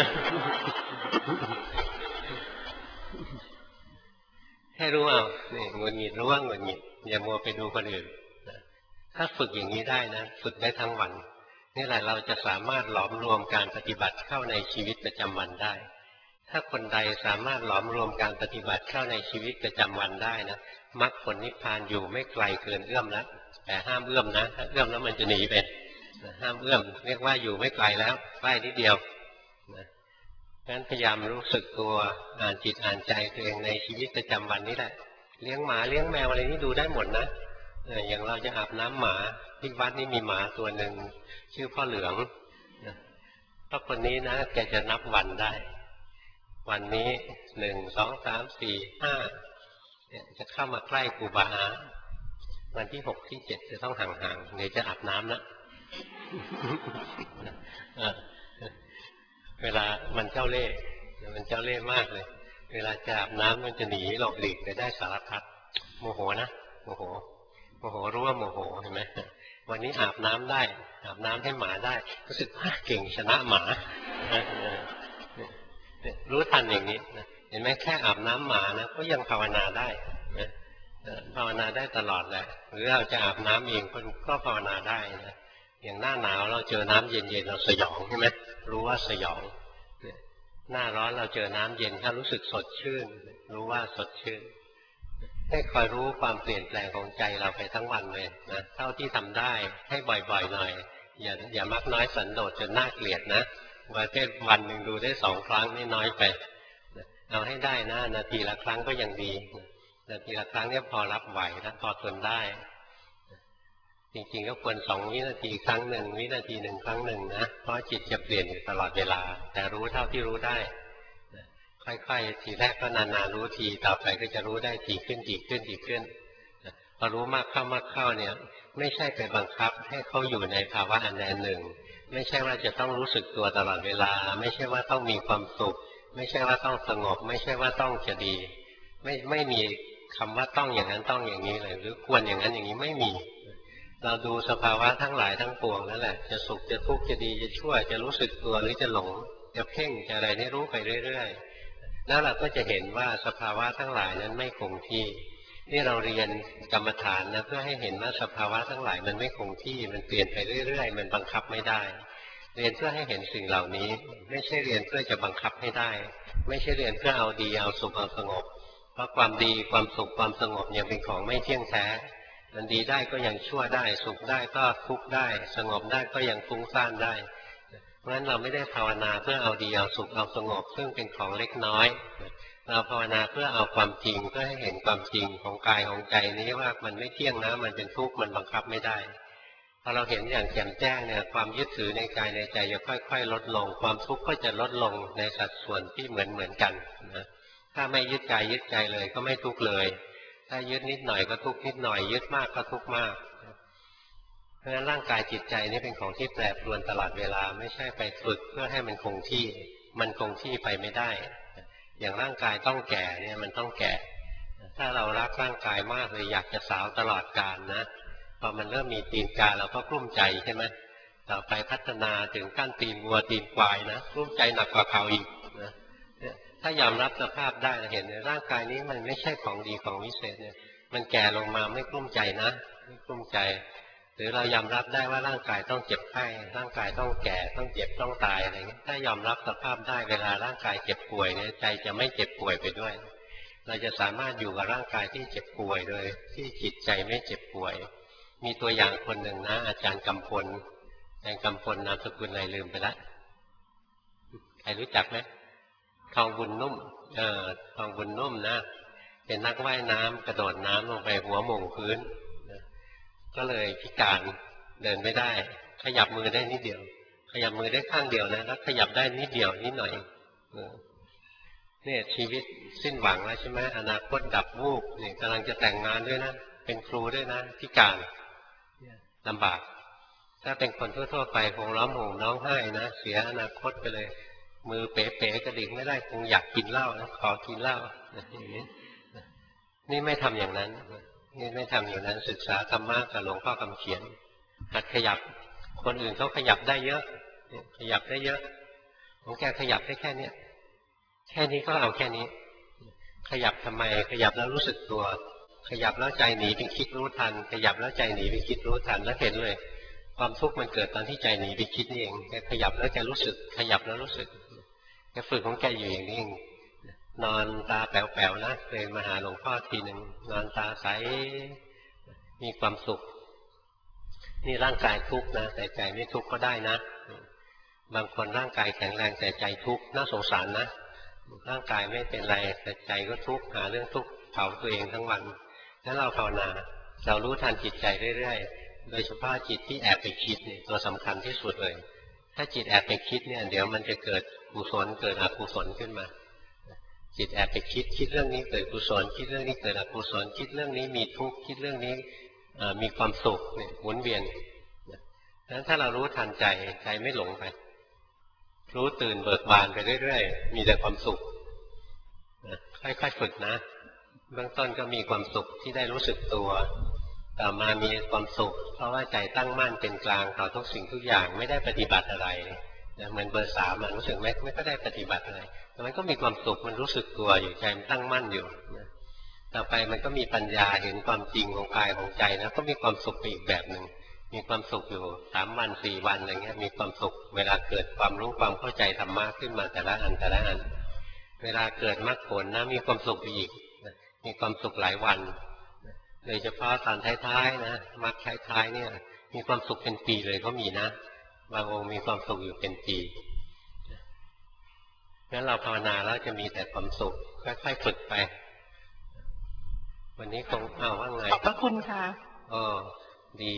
A: ให้รู้เอานี่หงุดหงิดรู้ว่าหงุดหงิดอย่ามัวไปดูคนอื่นถ้าฝึกอย่างนี้ได้นะฝึกได้ทั้งวันนี่แหละเราจะสามารถหลอมรวมการปฏิบัติเข้าในชีวิตประจำวันได้ถ้าคนใดสามารถหลอมรวมการปฏิบัติเข้าในชีวิตประจำวันได้นะมรรคผลนิพพานอยู่ไม่ไกลเกินเอื้อมแล้วแต่ห้ามเอื้อมนะถ้าเอื้อมแล้วมันจะหนีไปห้ามเอื้อมเรียกว่าอยู่ไม่ไกลแล้วใกล้นิดเดียวนะงั้นพยายามรู้สึกตัวอ่านจิตอ่านใจตัวเองในชีวิตประจำวันนี้แหละเลี้ยงหมาเลี้ยงแมวอะไรนี่ดูได้หมดนะอย่างเราจะอาบน้ำหมาที่วัดนี่มีหมาตัวหนึ่งชื่อพ่อเหลืองพ่อคนนี้นะแกจะนับวันได้วันนี้หนึ่งสองสามสี่ห้าจะเข้ามาใกล้ครูบาวันที่หกที่เจ็ดจะต้องห่างๆเดี๋ยวจะอาบน้ำนะเวลามันเจ้าเล่ห์มันเจ้าเล่ห์มากเลยเวลาจะอาบน้ำมันจะหนีหลบหลีกไปได้สารพัดโมโหนะโมโหโมโหรู้ว่าโมโหเห็นไหมวันนี้อาบน้ำได้อาบน้ำให้หมาได้รู้สึกว่าเก่งชนะหมารู้ทันอย่างนี้เห็นไหมแค่อาบน้ำหมานะก็ยังภาวนาได้ภาวนาได้ตลอดแหละหรือเราจะอาบน้ำเองก็ภาวนาได้นะอย่างหน้าหนาวเราเจอน้ำเย็นๆเราสยองใช่ไหมรู้ว่าสยองหน้าร้อนเราเจอน้ำเย็นถ้ารู้สึกสดชื่นรู้ว่าสดชื่นให้คอยรู้ความเปลี่ยนแปลงของใจเราไปทั้งวันเลยนะเท่าที่ทำได้ให้บ่อยๆหน่อยอย่าอย่ามากน้อยสันโดษจนน่าเกลียดนะวันแค่วันหนึ่งดูได้สองครั้งนี่น้อยไปเอาให้ได้นะนาทีละครั้งก็ยังดีนาทีละครั้งเนี่ยพอรับไหวนะพอทนได้จริงๆก็ควรสองวินาทีครั้งหนึ่งวินาทีหนึ่งครั้งหนึ่งนะเพราะจิตจะเปลี่ยนอยู่ตลอดเวลาแต่รู้เท่าที่รู้ได้ค่อยๆทีแรกก็นานๆรู้ทีต่อไปก็จะรู้ได้ทีขึ้นทีขึ้นทีขึ้นพอรู้มากเข้ามากเข้าเนี่ยไม่ใช่ไปบังคับให้เขาอยู่ในภาวะอันใดหนึ่งไม่ใช่ว่าจะต้องรู้สึกตัวตลอดเวลาไม่ใช่ว่าต้องมีความสุขไม่ใช่ว่าต้องสงบไม่ใช่ว่าต้องจะดีไม่ไม่มีคำว่าต้องอย่างนั้นต้องอย่างนี้เลยหรือควรอย่างนั้นอย่างนี้ไม่มีเราดูสภาวะทั้งหลายทั้งปวงนั่นแหละจะสุขจะทุกข์จะดีจะชั่วจะรู้สึกตัวหรือจะหลงจะเพ่งจะอะไรนี่รู้ไปเรื่อยๆแล้วเราก็จะเห็นว่าสภาวะทั้งหลายนั้นไม่คงที่นี่เราเรียนกรรมฐานนะเพื่อให้เห็นว่าสภาวะทั้งหลายมันไม่คงที่มันเปลี่ยนไปเรื่อยๆมันบังคับไม่ได้เรียนเพื่อให้เห็นสิ่งเหล่านี้ไม่ใช่เรียนเพื่อจะบังคับให้ได้ไม่ใช่เรียนเพื่อเอาดีเอาสุขเอาสงบเพราะความดีความสุขความสงบยังเป็นของไม่เที่ยงแท้มันดีได้ก็ยังชั่วได้สุขได้ก็ทุกข์ได้สงบได้ก็ยังฟุ้งซ่านได้เพราะฉะนั้นเราไม่ได้ภาวนาเพื่อเอาดีเอาสุขเอาสงบซึ่งเป็นของเล็กน้อยเราภาวนาเพื่อเอาความจริงเพื่อให้เห็นความจริงของกายของใจนี้ว่ามันไม่เที่ยงนะมันเป็นทุกข์มันบังคับไม่ได้พอเราเห็นอย่างแจ่มแจ้งเนี่ยความยึดถือในกายในใจจะค่อยๆลดลงความทุกข์ก็จะลดลงในสัดส่วนที่เหมือนเหมือนกันนะถ้าไม่ยึดกายยึดใจเลยก็ไม่ทุกข์เลยถ้ายึดนิดหน่อยก็ทุกข์นิดหน่อยยึดมากก็ทุกข์มากเพราะฉะนั้นร่างกายจิตใจนี่เป็นของที่แปรปรวนตลอดเวลาไม่ใช่ไปฝึกเพื่อให้มันคงที่มันคงที่ไปไม่ได้อย่างร่างกายต้องแก่เนี่ยมันต้องแก่ถ้าเรารักร่างกายมากเลยอยากจะสาวตลอดกาลนะพอมันเริ่มมีตีนกาเราก็กลุ้มใจใช่ไหมต่อไปพัฒนาถึงขั้นตีนวัวตีนควายนะกลุ้มใจหนักกว่าเขาอีกนะถ้ายอมรับสภาพได้เห็นร่างกายนี้มันไม่ใช่ของดีของวิเศษเนี่ยมันแก่ลงมาไม่กลุ้มใจนะไม่กลุ้มใจหรือเรายอมรับได้ว่าร่างกายต้องเจ็บไข้ร่างกายต้องแก่ต้องเจ็บต้องตายอะไรเงี้ยถ้ายอมรับสภาพได้เวลาร่างกายเจ็บป่วยเนี่ยใจจะไม่เจ็บป่วยไปด้วยเราจะสามารถอยู่กับร่างกายที่เจ็บป่วยโดยที่จิตใจไม่เจ็บป่วยมีตัวอย่างคนหนึ่งนะอาจารย์กำพลอาจารย์กำพลนามสกุลอะไรลืมไปละใครรู้จักไหมทองบุญนุ่มเออทองบุญนุ่มนะเป็นนักว่ายน้ำกระโดดน้ำลงไปหัวหม่งพื้นก็เลยพิการเดินไม่ได้ขยับมือได้นิดเดียวขยับมือได้ข้างเดียวนะแล้วขยับได้นิดเดียวนิดหน่อยเนี่ยชีวิตสิ้นหวังแล้วใช่ไหมอนาคตดับวูบเนี่ยกำลังจะแต่งงานด้วยนะเป็นครูด้วยนะพิการลำบากถ้าเป็นคนทั่วๆไปคงร้องห่มร้องไห้นะเสียอนาคตไปเลยมือเป๋ๆกระดิ่งไม่ได้คงอยากกินเหล้านะขอกินเหล้าอย่างนี้นี่ไม่ทำอย่างนั้นนี่ไม่ทำอย่างนั้นศึกษาธรรมะกับหลวงพ่อคำเขียนหัดขยับคนอื่นเขาขยับได้เยอะขยับได้เยอะของแกขยับได้แค่นี้แค่นี้ก็เอาแค่นี้ขยับทำไมขยับแล้วรู้สึกตัวขยับแล้วใจหนีไปคิดรู้ทันขยับแล้วใจหนีไปคิดรู้ทันแล้วเห็นเลยความทุกข์มันเกิดตอนที่ใจหนีไปคิดนี่เองแกขยับแล้วแกรู้สึกขยับแล้วรู้สึกแกฝึกของแกอยู่อย่างนี้เองนอนตาแป๋วๆนะเคยมาหาหลวงพ่อทีหนึ่งนอนตาใสมีความสุขนี่ร่างกายทุกข์นะแต่ใจไม่ทุกข์ก็ได้นะบางคนร่างกายแข็งแรงแต่ใจทุกข์น่าสงสารนะร่างกายไม่เป็นไรแต่ใจก็ทุกข์หาเรื่องทุกข์เผาตัวเองทั้งวันถ้าเราภาวนาเรารู้ทันจิตใจเรื่อยๆโดยเฉพาะจิตที่แอบไปคิดเนี่ยตัวสำคัญที่สุดเลยถ้าจิตแอบไปคิดเนี่ยเดี๋ยวมันจะเกิดกุศลเกิดอกุศลขึ้นมาจิตแอบไปคิดคิดเรื่องนี้เกิดกุศลคิดเรื่องนี้เกิดอกุศลคิดเรื่องนี้มีทุกข์คิดเรื่องนี้มีความสุขเนี่ยหมุนเวียนดังนั้นถ้าเรารู้ทันใจใจไม่หลงไปรู้ตื่นเบิกบานไปเรื่อยๆมีแต่ความสุขค่อยๆฝึกนะเบื้องต้นก็มีความสุขที่ได้รู้สึกตัวต่อมามีความสุขเพราะว่าใจตั้งมั่นเป็นกลางต่อทุกสิ่งทุกอย่างไม่ได้ปฏิบัติอะไรนะเหมือนเบอร์สามมันรู้สึกไหมไม่ก็ได้ปฏิบัติอะไรแต่มันก็มีความสุขมันรู้สึกตัวอยู่ใจมันตั้งมั่นอยู่นะต่อไปมันก็มีปัญญาเห็นความจริงของกายของใจนะก็มีความสุขไปอีกแบบหนึ่งมีความสุขอยู่สามวันสี่วันอะไรเงี้ยมีความสุขเวลาเกิดความรู้ความเข้าใจธรรมะขึ้นมาแต่ละอันแต่ละอันเวลาเกิดมรรคผลนะมีความสุขอีกมีความสุขหลายวันโดยเฉพาะตอนท้ายๆนะมรรคท้ายๆเนี่ยมีความสุขเป็นปีเลยก็มีนะบางองค์มีความสุขอยู่เป็นปีงั้นเราภาวนาแล้วจะมีแต่ความสุขค่อยๆฝึกไปวันนี้คงอ้าวว่าไง
E: ขอบพระคุณค่ะ
A: อ๋อดี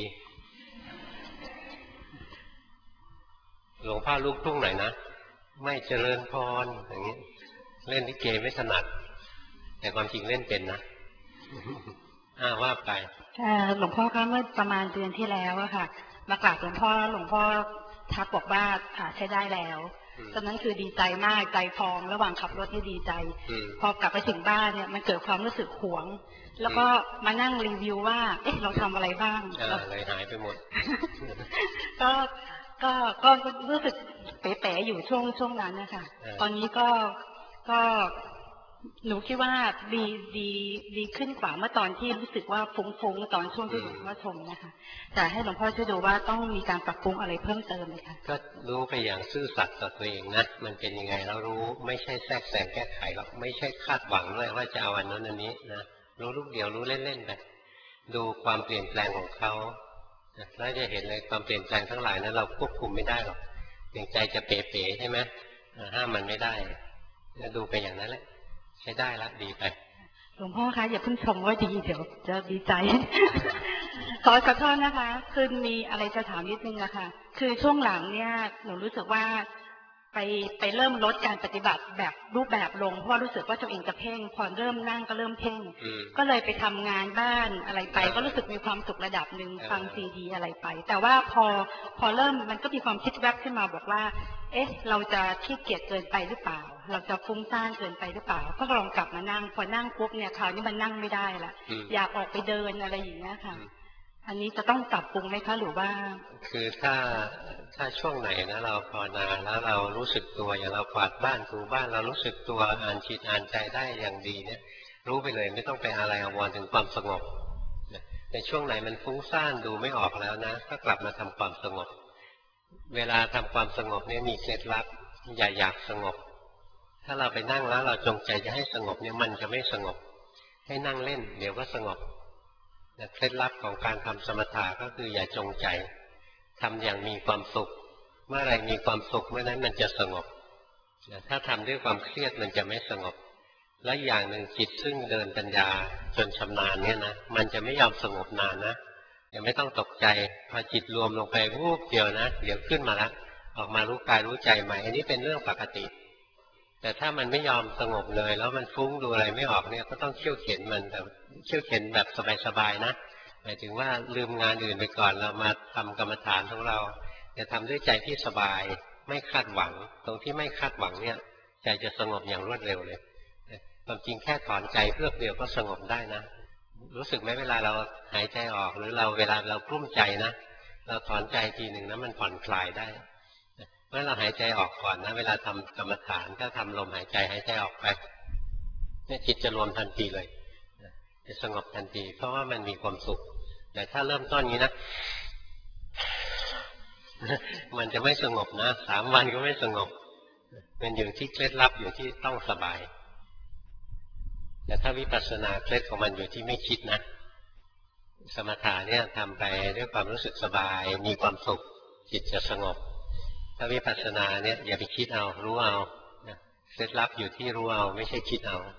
A: หลวงพ่อลูกทุ่งไหนนะไม่เจริญพรอย่างนี้เล่นลิเกไม่ถนัดแต่ความจริงเล่นเป็นนะอ้าว่าไป
F: หลวงพ่อคะเมื่อประมาณเดือนที่แล้วอะค่ะมากราบหลวงพ่อหลวงพ่อทักบอกว่าใช้ได้แล้วตอนนั้นคือดีใจมากใจพองระหว่างขับรถที่ดีใจพอกลับไปถึงบ้านเนี่ยมันเกิดความรู้สึกหวงแล้วก็มานั่งรีวิวว่าเอ๊ะเราทำอะไรบ้าง
A: อะไรหายไปหมด
F: ก็ก็ก็รู้สึกเป๋ๆอยู่ช่วงช่วงนั้นนะคะตอนนี้ก็ก็หนูคิดว่าดีดีดีขึ้นกว่าเมื่อตอนที่รู้สึกว่าฟุ้งๆตอนช่วงที่หลวงพ่อชมนะคะแต่ให้หลวงพ่อช่วยดูว่าต้องมีการปรับปรุงอะไรเพิ่มเติมไหมคะ
A: ก็รู้ไปอย่างซื่อสัตย์ต่อตัวเองนะมันเป็นยังไงแล้วรู้ไม่ใช่แทรกแซงแก้ไขหรอกไม่ใช่คาดหวังด้วยว่าจะเอาอันนั้นอันนี้นะรู้ลูกเดียวรู้เล่นๆไปดูความเปลี่ยนแปลงของเขาแล้วจะเห็นเลยความเปลี่ยนแปลงทั้งหลายนั้นเราควบคุมไม่ได้หรอกอย่างใจจะเป๋ๆใช่ไหมห้ามมันไม่ได้แล้วดูไปอย่างนั้นแหละใช้ได้ละดีไป
F: หลวงพ่อคะอย่าเพิ่งชมว่าดีเดี๋ยวจะดีใจ ขอขอโทษนะคะคือมีอะไรจะถามนิดนึงนะคะคือช่วงหลังเนี่ยหนูรู้สึกว่าไปไปเริ่มลดการปฏิบัติแบบรูปแบบลงเพราะว่ารู้สึกว่าตัวเองจะเพ่งพอเริ่มนั่งก็เริ่มเพ่งก็เลยไปทำงานบ้านอะไรไปก็รู้สึกมีความสุขระดับหนึ่งฟังซีดีอะไรไปแต่ว่าพอพอเริ่มมันก็มีความคิดแวบขึ้นมาบอกว่าเอ๊ะเราจะขี้เกียจเกินไปหรือเปล่าเราจะฟุ้งซ่านเกินไปหรือเปล่าก็ลองกลับมานั่งพอนั่งปุ๊บเนี่ยคราวนี้มันนั่งไม่ได้ละอยากออกไปเดินอะไรอย่างเงี้ยค่ะอันนี้จะต้องปรับปรุงไหมคะหรือว่า
A: คือถ้าถ้าช่วงไหนนะเราภาวนาแล้วเรารู้สึกตัวอย่างเรากวาดบ้านถูบ้านเรารู้สึกตัวอ่านจิตอ่านใจได้อย่างดีเนี่ยรู้ไปเลยไม่ต้องไปอะไรอาวรณ์ถึงความสงบในช่วงไหนมันฟุ้งซ่านดูไม่ออกแล้วนะก็กลับมาทำความสงบเวลาทำความสงบเนี่ยมีเคล็ดลับอย่าอยากสงบถ้าเราไปนั่งแล้วเราจงใจจะให้สงบเนี่ยมันจะไม่สงบให้นั่งเล่นเดี๋ยวก็สงบเคล็ดลับของการทำสมถะก็คืออย่าจงใจทำอย่างมีความสุขเมื่อไรมีความสุขเมื่อนั้นมันจะสงบถ้าทำด้วยความเครียดมันจะไม่สงบและอย่างหนึ่งจิตซึ่งเดินปัญญาจนชำนาญเนี่ยนะมันจะไม่ยอมสงบนานนะยังไม่ต้องตกใจพอจิตรวมลงไปวูบเดียวนะเดี๋ยวขึ้นมาแล้วออกมารู้กายรู้ใจใหม่อันนี้เป็นเรื่องปกติแต่ถ้ามันไม่ยอมสงบเลยแล้วมันฟุ้งดูอะไรไม่ออกเนี่ยก็ต้องเขี่ยวเข็นมันแต่เขี่ยวเข็นแบบสบายๆนะหมายถึงว่าลืมงานอื่นไปก่อนเรามาทำกรรมฐานของเราจะทำด้วยใจที่สบายไม่คาดหวังตรงที่ไม่คาดหวังเนี่ยใจจะสงบอย่างรวดเร็วเลยความจริงแค่ถอนใจเพื่อเดียวก็สงบได้นะรู้สึกไหมเวลาเราหายใจออกหรือเราเวลาเรากลุ้มใจนะเราถอนใจทีหนึ่งนะมันผ่อนคลายได้เมื่อเราหายใจออกก่อนนะเวลาทำกรรมฐานถ้าทำลมหายใจหายใจออกไปเนี่ยจิตจะรวมทันทีเลยจะสงบทันทีเพราะว่ามันมีความสุขแต่ถ้าเริ่มต้นนี้นะมันจะไม่สงบนะสามวันก็ไม่สงบมันอยู่ที่เคล็ดลับอยู่ที่ต้องสบายแต่ถ้าวิปัสสนาเคล็ดของมันอยู่ที่ไม่คิดนะสมถะเนี่ยทำไปด้วยความรู้สึกสบายมีความสุขจิตจะสงบถ้าวิปัสสนาเนี่ยอย่าไปคิดเอารู้เอาเคล็ดลับอยู่ที่รู้เอาไม่ใช่คิดเอา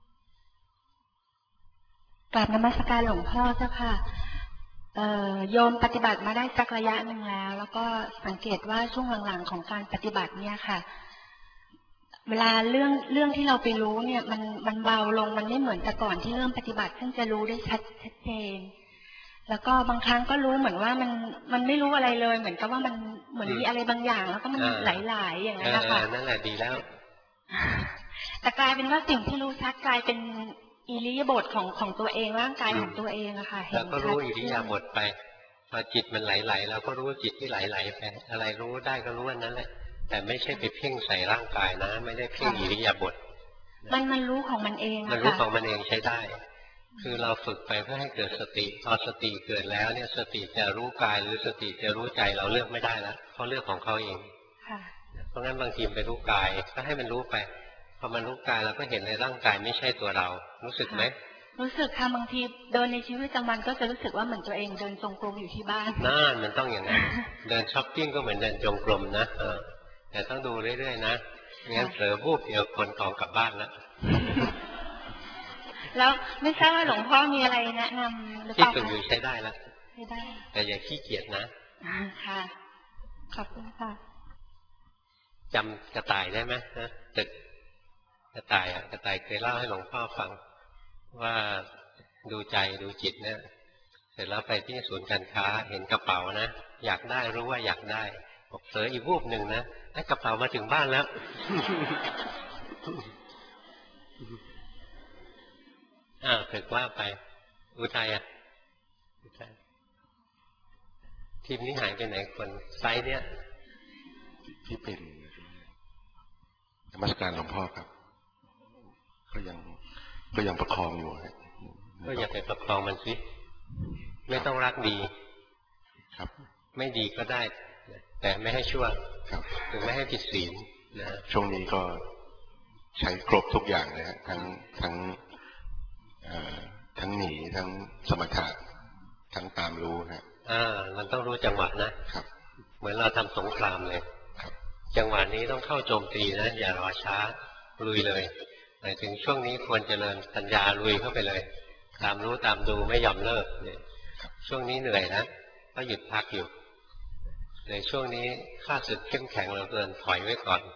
F: กราบนมัสการหลวงพ่อเจ้าค่ะโยมปฏิบัติมาได้สักระยะหนึ่งแล้วแล้วก็สังเกตว่าช่วงหลังๆของการปฏิบัติเนี่ยค่ะเวลาเรื่องเรื่องที่เราไปรู้เนี่ยมันมันเบาลงมันไม่เหมือนแต่ก่อนที่เริ่มปฏิบัติซึ่งจะรู้ได้ชัดชัดเจนแล้วก็บางครั้งก็รู้เหมือนว่ามันมันไม่รู้อะไรเลยเหมือนกับว่ามันเหมือนมีอะไรบางอย่างแล้วก็มันไหลๆอย่างนั้นนะคะ
A: นั่นแหละดีแล้ว
C: แต่กลายเป็นว่าสิ่งที่รู้ชัดกลายเป็นอิริยาบถของของตัวเองร่างกายของตัวเองอะค่ะเห็นชัดแล้วก็รู้อิริยาบถไปพอจิตมันไหลๆเราก็รู้จิตที่ไหลๆไปอะไรรู้ได้ก็รู้อันนั้นแหละแต่ไม่ใช่ไปเพ่งใส่ร่างกายนะไม่ได้เพ่งอิริยาบถมันมันรู้ของมันเอง
A: มันรู้ของมันเองใช้ได้คือเราฝึกไปเพื่อให้เกิดสติพอสติเกิดแล้วเนี่ยสติจะรู้กายหรือสติจะรู้ใจเราเลือกไม่ได้แล้วเขาเลือกของเขาเองเพราะงั้นบางทีไปรู้กายก็ให้มันรู้ไปพอมันรู้กายเราก็เห็นในร่างกายไม่ใช่ตัวเรารู้สึกไหม
C: รู้สึกค่ะบางทีเดินในชีวิตประจำวันก็จะรู้สึกว่าเหมือนตัวเองเดินจงกรมอยู่ที่บ้าน
A: น่ามันต้องอย่างนั้นเดินช้อปปิ้งก็เหมือนเดินจงกรมนะเออแต่ต้องดูเรื่อยๆนะงั้นเผลอวูบเดียวคนของกลับบ้านแล้ว
C: แล้วไม่ทราบว่าหลวงพ่อมีอะไรแนะนำหรือเปล่า
A: ที่ฝึกอยู่ใช้ได้แล้ว
C: ใช้ได้
A: แต่อย่าขี้เกียจนะ
C: ค่ะขอบคุณค่ะ
A: จำกระต่ายได้ไหมนะตึกกระต่ายอ่ะกระต่ายเคยเล่าให้หลวงพ่อฟังว่าดูใจดูจิตเนี่ยเสร็จแล้วไปที่ศูนย์การค้าเห็นกระเป๋านะอยากได้รู้ว่าอยากได้บอกเผลออีกวูบหนึ่งนะไอ้กระเป๋ามาถึงบ้านแล้วอ้าวถึกว่าไปอุทัยอ่ะอุทัยทีมนี้หายไปไหนคนไซส์เนี้ย
G: ที่เป็นนมัสการหลวงพ่อครับก็ยังก็ยังประคองอยู่
A: ก็อย่าไปประคองมันสิไม่ต้องรักดี
G: ครับ
A: ไม่ดีก็ได้แต่ไม่ให้ชั่วครับถึงไม่ให้ผิดศีลนะ
G: ช่วงนี้ก็ใช้ครบทุกอย่างเลยฮะทั้งทั้งทั้งหนีทั้งสมถะทั้งตามรู้ฮะ
A: อ่ามันต้องรู้จังหวะนะครับเหมือนเราทำสงครามเลย
G: ครับ
A: จังหวะนี้ต้องเข้าโจมตีนะอย่ารอช้าลุยเลยหมายถึงช่วงนี้ควรเจริญปัญญาลุยเข้าไปเลยตามรู้ตามดูไม่ยอมเลิกเนี่ยช่วงนี้เหนื่อยนะก็หยุดพักอยู่ในช่วงนี้ข้าศึกเข้มแข็งเหลือเกินถอยไว้ก่อน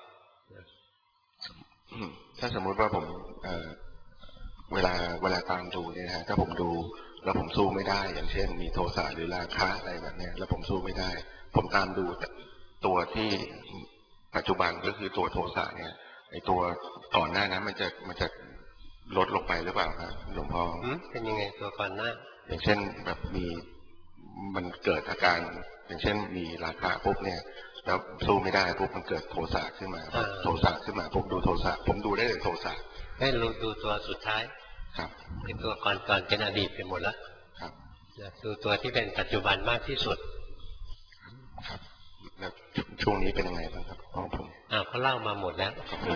G: ถ้าสมมุติว่าผมเอ่อเวลาเวลาตามดูเนี่ยนะฮะถ้าผมดูแล้วผมสู้ไม่ได้อย่างเช่นมีโทสะหรือราคะอะไรแบบนี้แล้วผมสู้ไม่ได้ผมตามดูตัวที่ปัจจุบันก็คือตัวโทสะเนี่ยไอตัวก่อนหน้านั้นมันจะมันจะลดลงไปหรือเปล่าครับหลวงพ่อ
A: เป็นยังไงตัวก่อนหน้า
G: อย่างเช่นแบบมีมันเกิดอาการอย่างเช่นมีราคะปุ๊บเนี่ยแล้วสู้ไม่ได้ปุ๊บมันเกิดโทสะขึ้นมาโทสะขึ้นมาผมดูโทสะผมดูได้เลยโทสะ
A: ให้รู้ดูตัวสุดท้าย
G: ครับ
A: เป็นตัวก่อนก่อนเป็นอดีตไปหมดแล้ว
G: ครับ
A: ดูตัวที่เป็นปัจจุบันมากที่สุด
G: ครับแล้วช่วงนี้เป็นยังไงบ้างครับของผม
A: อ้าวเขาเล่ามาหมดแล้ว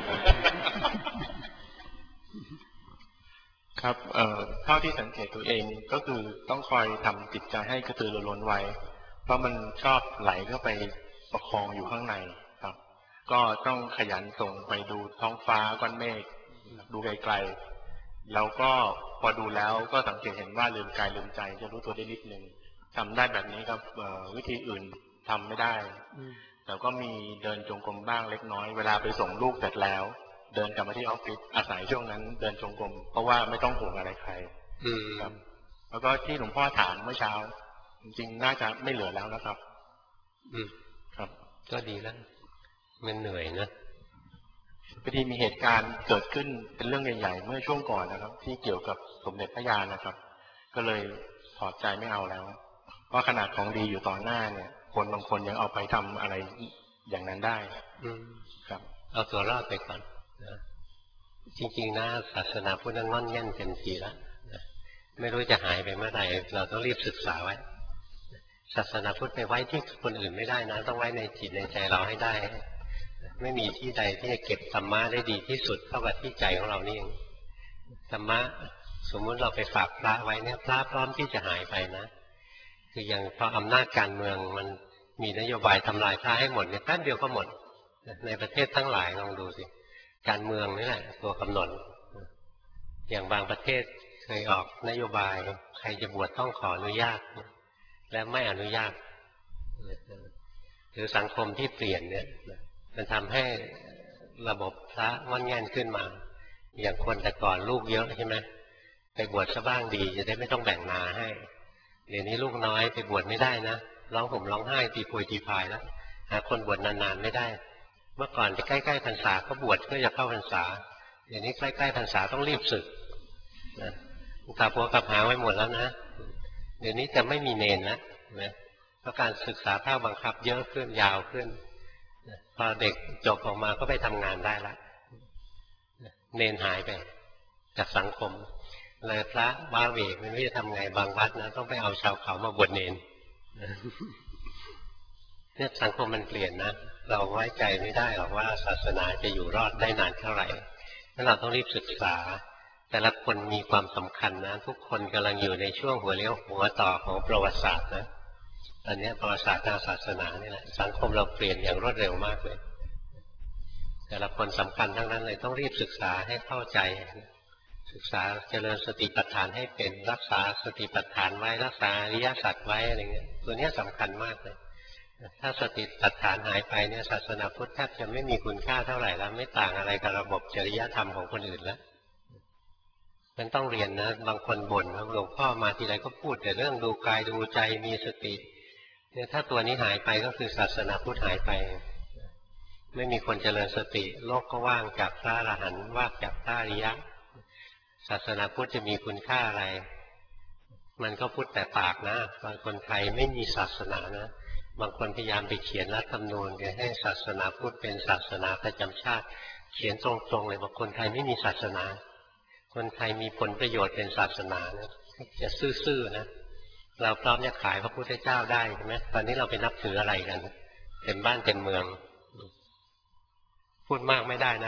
B: ครับเอ่อเท่าที่สังเกตตัวเองก็คือต้องคอยทำจิตใจให้กระตือรือร้นไว้เพราะมันชอบไหลเข้าไปประคองอยู่ข้างในครับก็ต้องขยันส่งไปดูท้องฟ้าก้อนเมฆดูไกลๆแล้วก็พอดูแล้วก็สังเกตเห็นว่าลืมกายลืมใจจะรู้ตัวได้นิดนึงทำได้แบบนี้ครับวิธีอื่นทำไม่ได้แต่ก็มีเดินจงกรมบ้างเล็กน้อยเวลาไปส่งลูกเสร็จแล้วเดินกลับมาที่ออฟฟิศอาศัยช่วงนั้นเดินจงกรมเพราะว่าไม่ต้องห่วงอะไรใครครับแล้วก็ที่หลวงพ่อถามเมื่อเช้าจริงๆน่าจะไม่เหลือแล้วนะครับ
A: อืมครับก็ดีแล้วมันเหนื่อยนะ
B: พอดีมีเหตุการณ์เกิดขึ้นเป็นเรื่องใหญ่ๆเมื่อช่วงก่อนนะครับที่เกี่ยวกับสมเด็จพระญาณนะครับก็เลยถอดใจไม่เอาแล้วเพราะขนาดของดีอยู่ต่อหน้าเนี่ยคนบางคนยังเอาไปทำอะไรอย่างนั้นได้
A: อืม
B: ครับ
A: เอาตัวรอดไปก่อนนะจริงๆนะศาสนาพุทธงอนแง่นเต็มทีแล้วนะไม่รู้จะหายไปเมื่อไหร่เราต้องรีบศึกษาไว้ศาสนาพุทธไปไว้ที่คนอื่นไม่ได้นะต้องไว้ในจิตในใจเราให้ได้ไม่มีที่ใดที่จะเก็บธรรมะได้ดีที่สุดเท่ากับที่ใจของเรานี่เองธรรมะสมมุติเราไปฝากพระไว้เนี่ยพระพร้อมที่จะหายไปนะคืออย่างพออำนาจการเมืองมันมีนโยบายทำลายพระให้หมดเนี่ยแป๊บเดียวก็หมดในประเทศทั้งหลายลองดูสิการเมืองนี่แหละตัวกำหนดอย่างบางประเทศเคยออกนโยบายใครจะบวชต้องขออนุญาตและไม่อนุญาตหรือสังคมที่เปลี่ยนเนี่ยมันทำให้ระบบพระงอนแง่นขึ้นมาอย่างคนแต่ก่อนลูกเยอะใช่ไหมไปบวชซะบ้างดีจะได้ไม่ต้องแบ่งนาให้เดี๋ยวนี้ลูกน้อยไปบวชไม่ได้นะร้องห่มร้องไห้ตีโพยตีพายแล้วหาคนบวชนานๆไม่ได้เมื่อก่อนจะใกล้ๆพรรษาก็บวชก็จะเข้าพรรษาเดี๋ยวนี้ใกล้ๆพรรษาต้องรีบศึกนะกลับหัวกลับหางไว้หมดแล้วนะเดี๋ยวนี้จะไม่มีเนรแล้วนะเพราะการศึกษาภาคบังคับเยอะขึ้นยาวขึ้นพอเด็กจบออกมาก็ไปทำงานได้ละเนรหายไปจากสังคมเลยพระบ้าเวกไม่รู้จะทำไงบางวัดนะต้องไปเอาชาวเขามาบวชเนรเนี่ยสังคมมันเปลี่ยนนะเราไว้ใจไม่ได้หรอกว่าศาสนาจะอยู่รอดได้นานเท่าไหร่งั้นเราต้องรีบศึกษาแต่ละคนมีความสำคัญนะทุกคนกำลังอยู่ในช่วงหัวเลี้ยวหัวต่อของประวัติศาสตร์นะอันนี้ประวัติศาสตร์ทางศาสนานี่แหละสังคมเราเปลี่ยนอย่างรวดเร็วมากเลยแต่ละคนสำคัญทั้งนั้นเลยต้องรีบศึกษาให้เข้าใจศึกษาเจริญสติปัฏฐานให้เป็นรักษาสติปัฏฐานไว้รักษาอริยสัจไว้อะไรเงี้ยตัวนี้สำคัญมากเลยถ้าสติปัฏฐานหายไปเนี่ยศาสนาพุทธแทบจะไม่มีคุณค่าเท่าไหร่แล้วไม่ต่างอะไรกับระบบจริยธรรมของคนอื่นแล้วมันต้องเรียนนะบางคนบ่นว่าหลวงพ่อมาทีไรก็พูดแต่เรื่องดูกายดูใจมีสติเนี่ยถ้าตัวนี้หายไปก็คือศาสนาพุทธหายไปไม่มีคนเจริญสติโลกก็ว่างจากพระอรหันต์ว่างจากพระอริยะศาสนาพุทธจะมีคุณค่าอะไรมันก็พูดแต่ปากนะบางคนไทยไม่มีศาสนานะบางคนพยายามไปเขียนรัฐธรรมนูญให้ศาสนาพุทธเป็นศาสนาประจำชาติเขียนตรงๆเลยว่าคนไทยไม่มีศาสนาคนไทยมีผลประโยชน์เป็นศาสนานะจะซื่อๆนะเราพร้อมจะขายพระพุทธเจ้าได้ใช่ไหมตอนนี้เราไปนับถืออะไรกันเต็มบ้านเต็มเมืองพูดมากไม่ได้นะ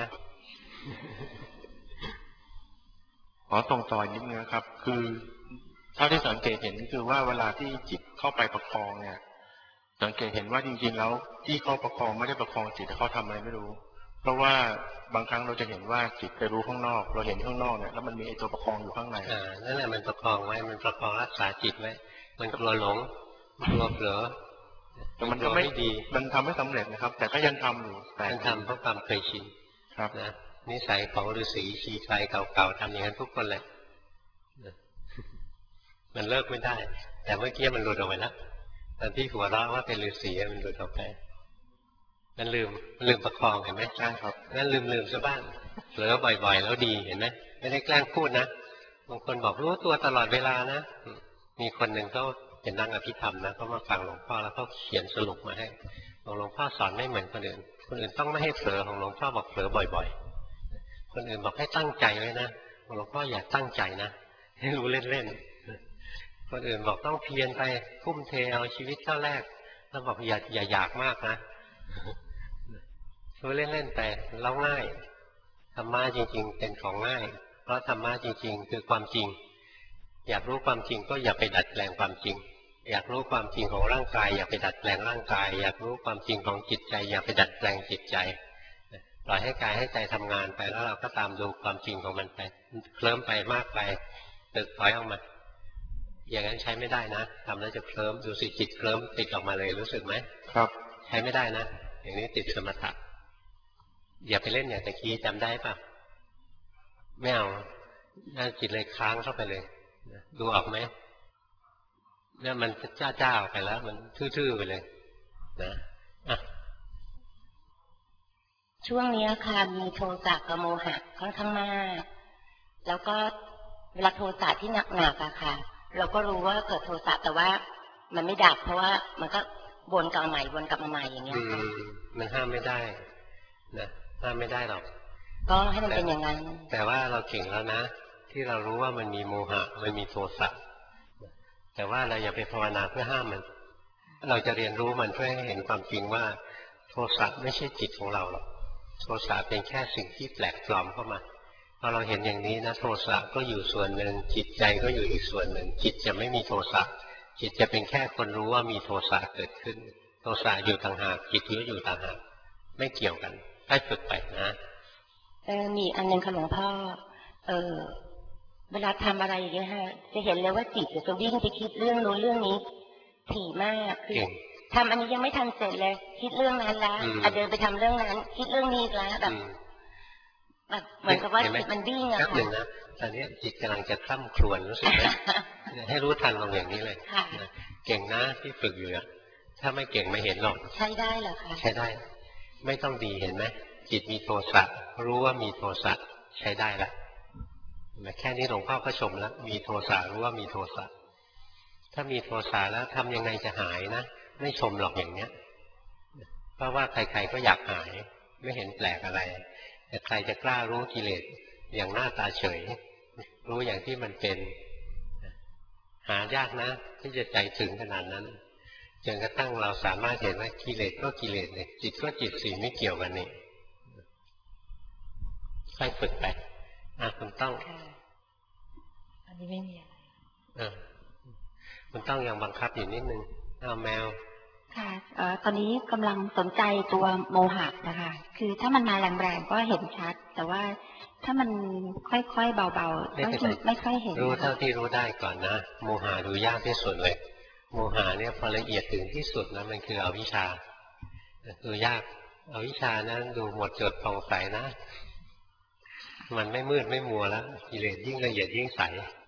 B: ขอตรงต่อนิดนึงนะครับคือเท่าที่สังเกตเห็นคือว่าเวลาที่จิตเข้าไปประคองเนี่ยสังเกตเห็นว่าจริงๆแล้วที่เขาประคองไม่ได้ประคองจิตแต่เขาทำอะไรไม่รู้เพราะว่าบางครั้งเราจะเห็นว่าจิตไปรู้ข้างนอกเราเห็นข้างนอกเนี่ยแล้วมันมีไอ้ตัวประคองอยู่ข้างใน
A: อ่านั่นแหละมันประคองไว้มันประคองรักษาจิตไว้มันกลัวหลงกลัวเผลอ
B: แต่มันก็ไม่ดีมันทำไม่สำเร็จนะครับแต่ก็ยังทำอยู่แต่
A: มันทำเพราะความเคยชิน
B: ครับ
A: นะนิสัยของฤาษีชีไฟเก่าๆทำอย่างนั้นทุกคนแหละมันเลิกไม่ได้แต่เมื่อกี้มันหลุดออกไปแล้วตอนที่หัวเราะว่าเป็นฤาษีมันหลุดออกไปมันลืมลืมประคองเห็นไหม
B: ใช่ครับ
A: งั้นลืมลืมซะบ้างเผลอบ่อยๆแล้วดีเห็นไหมไม่ได้แกล้งพูดนะบางคนบอกรู้ตัวตลอดเวลานะมีคนหนึ่งก็เป็นนักอภิธรรมนะเขามาฟังหลวงพ่อแล้วเขาเขียนสรุปมาให้หลวงพ่อสอนไม่เหมือนคนอื่นคนอื่นต้องไม่ให้เผลอของหลวงพ่อบอกเผลอบ่อยๆคนอื่นบอกให้ตั้งใจไว้นะหลวงพ่ออย่าตั้งใจนะให้รู้เล่นๆคนอื่นบอกต้องเพียรไปทุ่มเทเอาชีวิตเข้าแรกแล้วบอกอย่าอย่าอยากมากนะรู้เล่นๆไปเล่าง่ายธรรมะจริงๆเป็นของง่ายเพราะธรรมะจริงๆคือความจริงอยากรู้ความจริงก็อย่าไปดัดแปลงความจริงอยากรู้ความจริงของร่างกายอย่าไปดัดแปลงร่างกายอยากรู้ความจริงของจิตใจอย่าไปดัดแปลงจิตใจปล่อยให้กายให้ใจทำงานไปแล้วเราก็ตามดูความจริงของมันไปเคลิ้มไปมากไปตึกถอยออกมาอย่างนั้นใช้ไม่ได้นะทำแล้วจะเคลิ้มดูสิจิตเคลิ้มติดออกมาเลยรู้สึกไหม
B: ครับ
A: ใช้ไม่ได้นะอย่างนี้ติดสมถะอย่าไปเล่นอย่างตะกี้จำได้ป่ะไม่เอาน่าจิตเลยค้างเข้าไปเลยดูออกไหมเนี่ยมันจ้าจ้าไปแล้วมันทื่อๆไปเลยนะอ่ะ
C: ช่วงนี้ค่ะมีโทสะกับโมหะค่อนข้างมากแล้วก็เวลาโทสะที่หนักๆอะค่ะเราก็รู้ว่าเกิดโทสะแต่ว่ามันไม่ดับเพราะว่ามันก็วนกลับมาใหม่วนกลับมาใหม่อย่างเงี้ย
A: มันห้ามไม่ได้นะห้ามไม่ได้หรอก
C: ก็ให้มันเป็นอย่างนั้น
A: แต่ว่าเราเก่งแล้วนะที่เรารู้ว่ามันมีโมหะมันมีโทสะแต่ว่าเราอย่าไปภาวนาเพื่อห้ามมันเราจะเรียนรู้มันเพื่อให้เห็นความจริงว่าโทสะไม่ใช่จิตของเราหรอกโทสะเป็นแค่สิ่งที่แปลกปลอมเข้ามาพอเราเห็นอย่างนี้นะโทสะก็อยู่ส่วนหนึ่งจิตใจก็อยู่อีกส่วนหนึ่งจิตจะไม่มีโทสะจิตจะเป็นแค่คนรู้ว่ามีโทสะเกิดขึ้นโทสะอยู่ต่างหากจิตก็อยู่ต่างหากไม่เกี่ยวกันให้ฝึกไปนะ
C: เออมีอันนึงค่ะหลวงพ่อเออเวลาทำอะไรอย่างเงี้ยฮะจะเห็นเลยว่าจิตจะวิ่งไปคิดเรื่องโน้นเรื่องนี้ถี่มากคือทำอันนี้ยังไม่ทันเสร็จเลยคิดเรื่องนั้นแล้วอ่ะเดินไปทำเรื่องนั้นคิดเรื่องนี้แล้วแบบแบบเหมือนกับว่าจิตมันวิ่งอะค่ะ
A: หนึ่งนะตอนนี้จิตกำลังจะคล่ำครวญรู้สึกไหมให้รู้ทันลงอย่างนี้เลยเก่งนะที่ฝึกอยู่อะถ้าไม่เก่งไม่เห็นหรอก
C: ใช้ได้เหรอคะ
A: ใช้ได้ไม่ต้องดีเห็นไหมจิตมีโทสะรู้ว่ามีโทสะใช้ได้ละแค่นี้หลวงพ่อก็ชมแล้วมีโทสะรู้ว่ามีโทสะถ้ามีโทสะแล้วทำยังไงจะหายนะไม่ชมหรอกอย่างเนี้ยเพราะว่าใครๆก็อยากหายไม่เห็นแปลกอะไรแต่ใครจะกล้ารู้กิเลสอย่างหน้าตาเฉยรู้อย่างที่มันเป็นหายากนะที่จะใจถึงขนาดนั้นจนกระทั่งเราสามารถเห็นว่ากิเลสก็กิเลสเลยจิตก็จิตสีไม่เกี่ยวกันนี่ค่อยฝึกไปอ่ะคุณต้อง
C: อันนี้ไม่มีอะไร
A: อ่ะคุณต้องยังบังคับอยู่นิดนึงเอาแมว
H: ค่ะเอ่อตอนนี้กำลังสนใจตัวโมหะนะคะคือถ้ามันมาแรงๆก็เห็นชัดแต่ว่าถ้ามันค่อยๆเบาๆก็ไม่ค่อยเห็น
A: รู้เท่าที่รู้ได้ก่อนนะโมหะดูยากที่สุดเลยโมหะเนี่ยพอละเอียดถึงที่สุดนะมันคืออวิชชาดูยากอวิชชานั้นดูหมดจดผ่องใสนะมันไม่มืดไม่มัวแล้วกิเลสยิ่งละเอียดยิ่งใส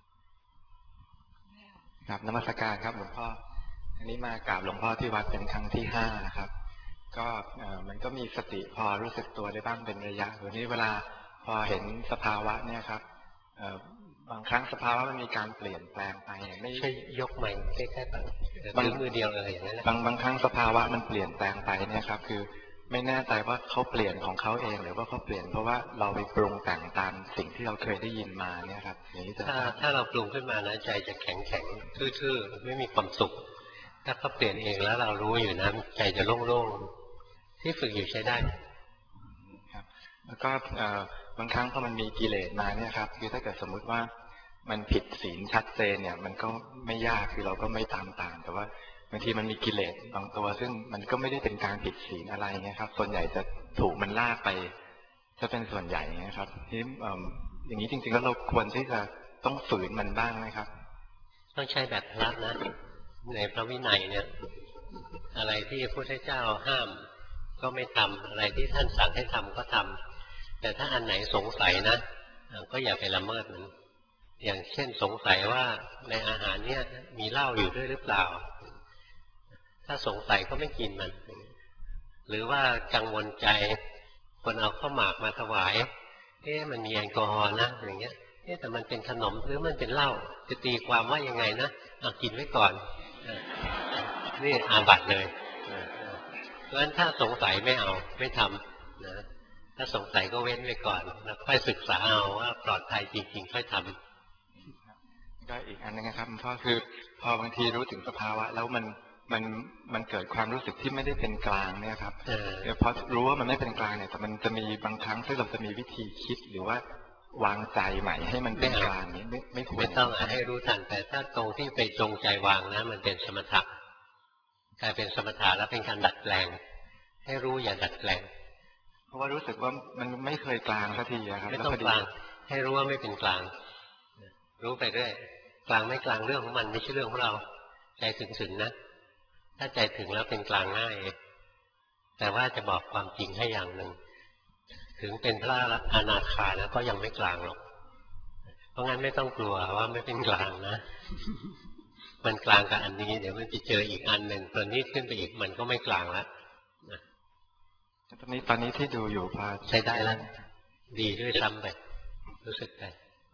B: ครับนมัสการครับหลวงพ่ออันนี้มากราบหลวงพ่อที่วัดเป็นครั้งที่ห้านะครับก็มันก็มีสติพอรู้สึกตัวได้บ้างเป็นระยะวันนี้เวลาพอเห็นสภาวะเนี่ยครับบางครั้งสภาวะมันมีการเปลี่ยนแปลงไปไม่
A: ใช่ยกใหม่ใกล้ๆปังบางมือเดียวเลยอย่างนั้น
B: บางบางครั้งสภาวะมันเปลี่ยนแปลงไปเนี่ยครับคือไม่แน่ใจว่าเขาเปลี่ยนของเขาเองหรือว่าเขาเปลี่ยนเพราะว่าเราไปปรุงแต่งตามสิ่งที่เราเคยได้ยินมาเนี่ยครับอย่างนี้จะ
A: ถ้าถ้าเราปรุงขึ้นมานะใจจะแข็งแข็งทื่อๆไม่มีความสุขถ้าเขาเปลี่ยนเองแล้วเรารู้อยู่นะใจจะโล่งๆที่ฝึกอยู่ใช้ได้
B: ครับแล้วก็บางครั้งพอมันมีกิเลสมาเนี่ยครับคือถ้าเกิดสมมุติว่ามันผิดศีลชัดเจนเนี่ยมันก็ไม่ยากคือเราก็ไม่ตามตามแต่ว่าบางทีมันมีกิเลสบางตัวซึ่งมันก็ไม่ได้เป็นการผิดศีลอะไรเงี้ยครับส่วนใหญ่จะถูกมันลากไปจะเป็นส่วนใหญ่เงี้ยครับที่อย่างนี้จริงๆแล้วเราควรที่จะต้องฝืนมันบ้างไหมครับ
A: ต้องใช้แบบพระนะในพระวินัยเนี่ยอะไรที่พระพุทธเจ้าห้ามก็ไม่ทำอะไรที่ท่านสั่งให้ทำก็ทำแต่ถ้าอันไหนสงสัยนะก็อย่าไปละเมิดมันอย่างเช่นสงสัยว่าในอาหารเนี่ยมีเหล้าอยู่ด้วยหรือเปล่าถ้าสงสัยก็ไม่กินมันหรือว่ากังวลใจคนเอาข้าวหมากมาถวายเอ๊ะมันมีแอลกอฮอล์นะอย่างเงี้ยเอ๊ะแต่มันเป็นขนมหรือมันเป็นเหล้าจะตีความว่ายังไงนะเอากินไว้ก่อนนี่อาบัติเลยเพราะฉะนั้นถ้าสงสัยไม่เอาไม่ทำนะถ้าสงสัยก็เว้นไว้ก่อนแล้วค่อยศึกษาเอาว่าปลอดภัยจริงๆค่อยทำ
B: ก็อีกอันนึงนะครับพ่อคือพอบางทีรู้ถึงสภาวะแล้วมันมันมันเกิดความรู้สึกที่ไม่ได้เป็นกลางเนี่ยครับเดี๋ยวพอรู้ว่ามันไม่เป็นกลางเนี่ยแต่มันจะมีบางครั้งที่เราจะมีวิธีคิดหรือว่าวางใจใหม่ให้มันเป็นกลางนี้ไม่ไม่ควร
A: ไม่ต้องให้รู้ทันแต่ถ้าตรงที่ไปจงใจวางนะมันเป็นสมถะกลายเป็นสมถะแล้วเป็นการดัดแปลงให้รู้อย่าดัดแปลง
B: เพราะว่ารู้สึกว่ามันไม่เคยกลางสักทีครับ
A: ไม่ต้องกลางให้รู้ว่าไม่เป็นกลางรู้ไปเรื่อยกลางไม่กลางเรื่องของมันไม่ใช่เรื่องของเราใจถึงๆนะถ้าใจถึงแล้วเป็นกลางง่ายแต่ว่าจะบอกความจริงให้อย่างหนึ่งถึงเป็นพระอนาคาแล้วก็ยังไม่กลางหรอกเพราะงั้นไม่ต้องกลัวว่าไม่เป็นกลางนะมันกลางกับอันนี้เดี๋ยวมันจะเจออีกอันหนึ่งตัวนี้ขึ้นไปอีกมันก็ไม่กลางแล้ว
B: ตอนนี้ตอนนี้ที่ดูอยู่พา
A: ใช้ได้แล้วดีด้วยซ้ำไปรู้สึกไป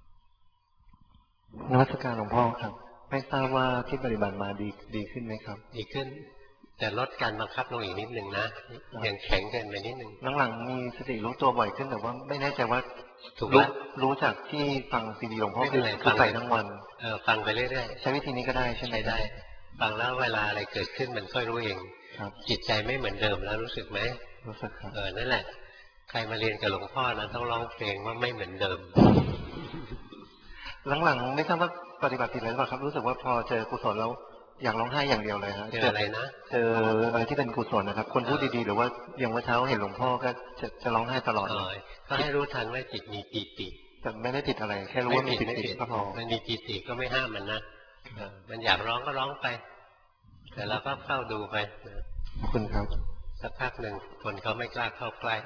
B: นวัตการหลวงพ่อครับไม่ทราบว่าที่ปฏิบัติมาดีดีขึ้นไหมครับ
A: ดีขึ้นแต่ลดการบังคับลงอีกนิดนึงนะยังแข็งเกินไปนิดนึง
B: หลังๆมีสติรู้ตัวบ่อยขึ้นแต่ว่าไม่แน่ใจว่าถูกรู้รู้จากที่ฟังซีดีหลวงพ่อคือใส่ทั้งวัน
A: เออฟังไปเรื่อย
B: ๆใช้วิธีนี้ก็ได้ใช่ไหม
A: ได้ฟังแล้วเวลาอะไรเกิดขึ้นมันค่อยรู้เองจิตใจไม่เหมือนเดิมแล้วรู้สึกไหม
B: รู้สึกครับ
A: เออนั่นแหละใครมาเรียนกับหลวงพ่อนะต้องร้องเพลงว่าไม่เหมือนเดิม
B: หลังๆไม่ทราบว่าปฏิบัติผิดอะไรหรือเปล่าครับรู้สึกว่าพอเจอกุศลแล้วอยากร้องไห้อย่างเดียวเลยครับ
A: เจออะไรนะ
B: เจออะไรที่เป็นกุศลนะครับคนพูดดีๆหรือว่าอย่างเมื่อเช้าเห็นหลวงพ่อก็จะจะร้องไห้ตลอด
A: เลยก็ให้รู้ทันว่าจิตมีปีติ
B: แต่ไม่ได้ผิดอะไรแค่รู้ว่ามีปีติก็พอ
A: มันมีปีติก็ไม่ห้ามมันนะมันอยากร้องก็ร้องไปแต่เราก็เข้าดูไป
B: ขอบคุณครับ
A: สักพักหนึ่งคนเขาไม่กล้าเข้าใกล้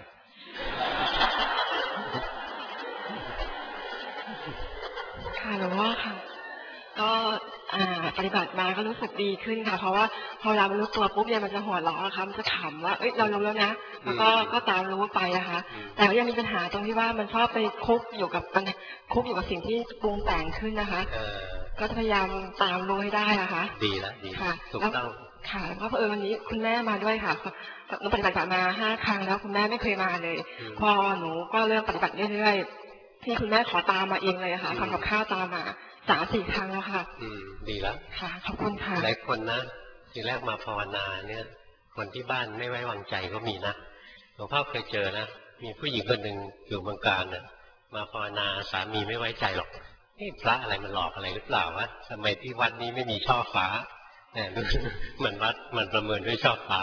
E: ค่ะหลวงพ่อค่ะ
I: ก็ปฏิบัติมาก็รู้สึกดีขึ้นค่ะเพราะว่าพอเรารู้ตัวปุ๊บเนี่ยมันจะหัวเราะค่ะมันจะขำว่าเอ้ยเรารู้แล้วนะแล้วก็ก็ตามรู้ไปนะคะแต่ก็ยังมีปัญหาตรงที่ว่ามันชอบไปคุกอยู่กับคุกอยู่กับสิ่งที่ปรุงแต่งขึ้นนะคะก็พยายามตามรู้ให้ได้นะคะ
A: ดีแล้วดีค่ะถูกต้อง
I: ค่ะแล้วก็เออวันนี้คุณแม่มาด้วยค่ะหนูปฏิบัติมาห้าครั้งแล้วคุณแม่ไม่เคยมาเลยพอหนูก็เริ่มปฏิบัติเรื่อยๆที่คุณแม่ขอตามมาเองเลยค่ะทำกับข้าวตามมาสามสี่ครั้งแล้วค่ะ
A: อืมดีแล้ว
I: ค่ะขอบคุณค่ะ
A: หลายคนนะทีแรกมาภาวนาเนี่ยคนที่บ้านไม่ไว้วางใจก็มีนะหลวงพ่อเคยเจอนะมีผู้หญิงคนหนึ่งอยู่เมืองการน่ะมาภาวนาสามีไม่ไว้ใจหรอกนี่พระอะไรมันหลอกอะไรหรือเปล่าวะทำไมที่วัดนี้ไม่มีช่อฟ้าเนี่ยเหมือนวัดมันประเมินด้วยช่อฟ้า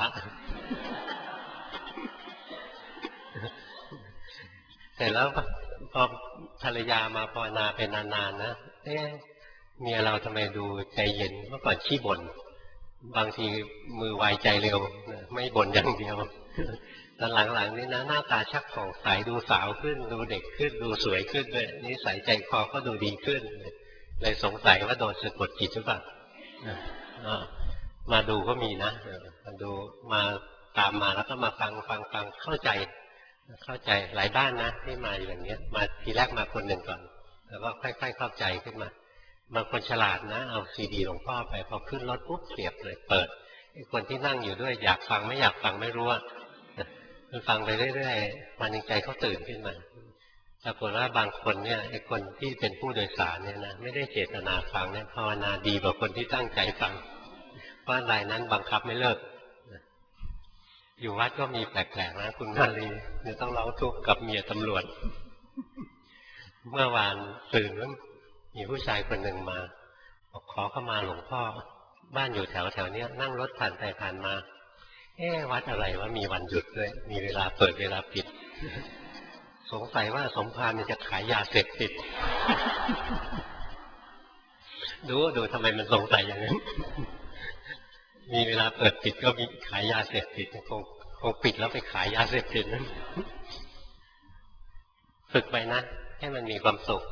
A: แต่แล้วพอภรรยามาภาวนาเป็นนานๆนะเอ๊ะเมียเราทำไมดูใจเย็นเมื่อก่อนขี้บ่นบางทีมือไวใจเร็วไม่บ่นอย่างเดียวตอนหลังๆนี่นะหน้าตาชักผ่องใสดูสาวขึ้นดูเด็กขึ้นดูสวยขึ้นด้วยนิสัยใจคอก็ดูดีขึ้นเลยสงสัยว่าโดนสะกดจิตหรือเปล่ามาดูก็มีนะมาดูมาตามมาแล้วก็มาฟังฟังฟังเข้าใจเข้าใจหลายบ้านนะที่มาอย่างเงี้ยมาทีแรกมาคนหนึ่งก่อนแล้วก็ค่อยๆเข้าใจขึ้นมาบางคนฉลาดนะเอาซีดีหลวงพ่อไปพอขึ้นรถปุ๊บเสียบเลยเปิดไอ้คนที่นั่งอยู่ด้วยอยากฟังไม่อยากฟังไม่รู้มันฟังไปเรื่อยๆวันนึงใจเขาตื่นขึ้นมาปรากฏว่าบางคนเนี่ยไอ้คนที่เป็นผู้โดยสารเนี่ยนะไม่ได้เจตนาฟังเนี่ยภาวนาดีกว่าคนที่ตั้งใจฟังเพราะรายนั้นบังคับไม่เลิกอยู่วัดก็มีแปลกๆนะคุณมาลีเนี่ยต้องเล่าทุกข์กับเมียตำรวจเมื่อวานตื่นแล้วมีผู้ชายคนหนึ่งมาบอกขอเข้ามาหลวงพ่อบ้านอยู่แถวแถวเนี้ยนั่งรถผ่านไปผ่านมาเอ๊ะวัดอะไรว่ามีวันหยุดด้วยมีเวลาเปิดเวลาปิดสงสัยว่าสมภารมันจะขายยาเสพติดดูดูทำไมมันสงสัยอย่างนั้นมีเวลาเปิดปิดก็มีขายยาเสพติดคงคงปิดแล้วไปขายยาเสพติดนั้นฝึกไปนะให้มันมีความสุข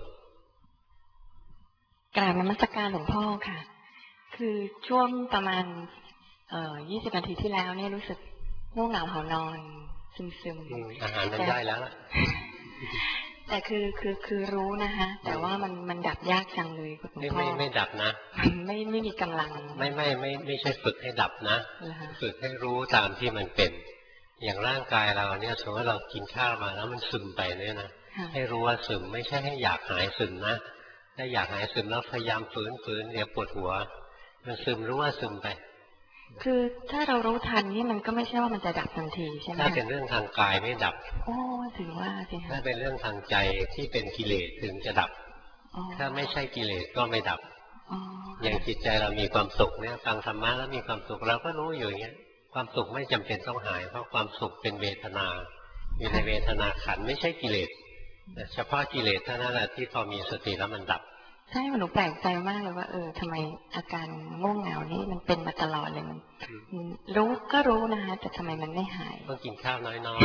J: กราบนมัสการหลวงพ่อค่ะคือช่วงประมาณเอ่อยี่สิบนาทีที่แล้วเนี่ยรู้สึกง่วงเหงาหานอนซึม
A: ๆอาหารมันได้แล้วล่ะ
J: แต่คือคือคือรู้นะคะแต่ว่ามันมันดับยากจังเลยคุณพ่อ
A: ไม่ไม่ดับนะ
J: ไม่ไม่มีกำลัง
A: ไม่ไม่ไม่ไม่ใช่ฝึกให้ดับนะฝึกให้รู้ตามที่มันเป็นอย่างร่างกายเราเนี่ยสมมติว่าเรากินข้าวมาแล้วมันซึมไปเนี่ยนะให้รู้ว่าซึมไม่ใช่ให้อยากหายซึมนะถ้าอยากหายซึมแล้วพยายามฝืนฝืนเดี๋ยวปวดหัวมันซึมรู้ว่าซึมไป
J: คือถ้าเรารู้ทันนี่มันก็ไม่ใช่ว่ามันจะดับทันทีใช่ไหม
A: ถ้าเป็นเรื่องทางกายไม่ดับ
J: โอ้ถึงว่าสิ
A: ถ้าเป็นเรื่องทางใจที่เป็นกิเลสถึงจะดับถ้าไม่ใช่กิเลสก็ไม่ดับอย่างจิตใจเรามีความสุขเนี่ยฟังธรรมะแล้วมีความสุขเราก็รู้อยู่อย่างเงี้ยความสุขไม่จำเป็นต้องหายเพราะความสุขเป็นเวทนาอยู่ในเวทนาขันธ์ไม่ใช่กิเลสเฉพาะกิเลสเท่านั้นแหละที่พอมีสติแล้วมันดับ
J: ใช่หนูแปลกใจมากเลยว่าเออทำไมอาการง่วงเหงานี่มันเป็นมาตลอดเลยมันรู้ก็รู้นะคะแต่ทำไมมันไม่หาย
A: ต้องกินข้าวน้อย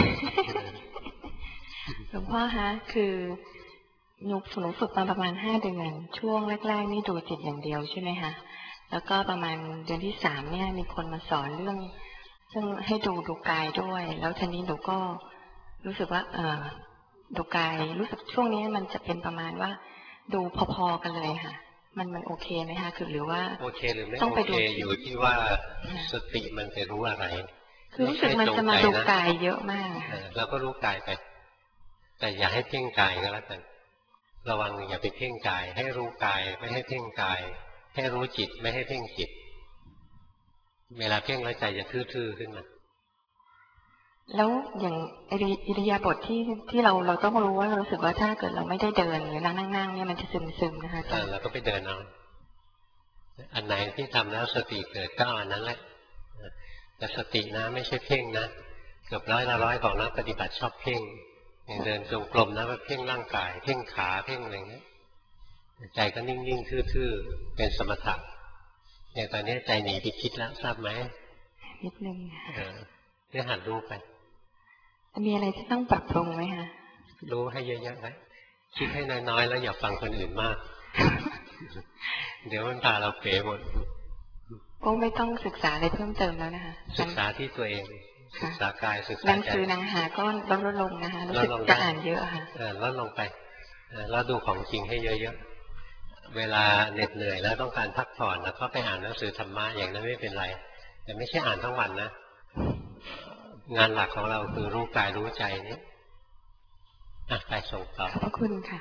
J: ๆหลวงพ่อคะคือหนูหนูฝึกมาประมาณห้าเดือนช่วงแรกๆนี่ดูจิตอย่างเดียวใช่ไหมคะแล้วก็ประมาณเดือนที่สามเนี่ยมีคนมาสอนเรื่องซึ่งให้ดูดูกายด้วยแล้วทีนี้หนูก็รู้สึกว่าเออดูกายรู้สึกช่วงนี้มันจะเป็นประมาณว่าดูพอๆกันเลยค่ะมันมันโอเคไหมคะคือหรือว่า
A: โอเคหรือไม่โอเคอยู่ที่ว่าสติมันไปรู้อะไร
J: คือรู้สึกมันจะมาดูกายเยอะมาก
A: เราก็รู้กายไปแต่อย่าให้เพ่งกายก็แล้วกันระวังอย่าไปเพ่งกายให้รู้กายไม่ให้เพ่งกายให้รู้จิตไม่ให้เพ่งจิตเวลาเพ่งแล้วใจจะทื่อๆขึ้นมา
J: แล้วอย่างอิริยาบถที่ที่เราเราต้องรู้ว่าเรารู้สึกว่าถ้าเกิดเราไม่ได้เดินหรือนั่งนั่งเนี่ยมันจะซึมซึมนะคะ
A: อาจารย์เราก็ไปเดินเอาอันไหนที่ทำแล้วสติเกิดก็อันนั้นแหละแต่สตินะไม่ใช่เพ่งนะเกือบร้อยละร้อยของนักปฏิบัติชอบเพ่งอย่างเดินจงกรมนะว่าเพ่งร่างกายเพ่งขาเพ่งอะไรเงี้ยใจก็นิ่งๆทื่อๆเป็นสมถะอย่างตอนนี้ใจหนีไปคิดแล้วทราบไหม
J: นิดนึง
A: เนี่ยหัดรู้ไป
J: มีอะไรที่ต้องปรับปรุงไหมคะ
A: รู้ให้เยอะๆนะคิดให้น้อยๆแล้วอย่าฟังคนอื่นมากเดี๋ยวมันพาเราเป๋หมด
J: ก็ไม่ต้องศึกษาอะไรเพิ่มเติมแล้วนะคะ
A: ศึกษาที่ตัวเองศึกษากายศึกษาใจ
J: หนังสือหนังหาก็ลดลงนะคะรู้สึกจะอ่านเยอะค่ะ
A: ลดลงไปแล้วดูของจริงให้เยอะๆเวลาเหน็ดเหนื่อยแล้วต้องการพักผ่อนแล้วก็ไปอ่านหนังสือธรรมะอย่างนั้นไม่เป็นไรแต่ไม่ใช่อ่านทั้งวันนะงานหลักของเราคือรู้กายรู้ใจนี้ไปส่งต่อ
J: ขอบคุณค่ะ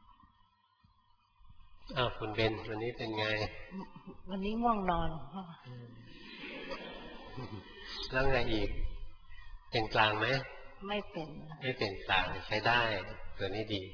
A: อ้าวคุณเบนวันนี้เป็นไง
C: วันนี้ง่วงนอน
A: แล้วไงอีกเป็นกลางไหม
C: ไม่เป็น
A: ไม่เป็นกลางใช้ได้ตัวนี้ดี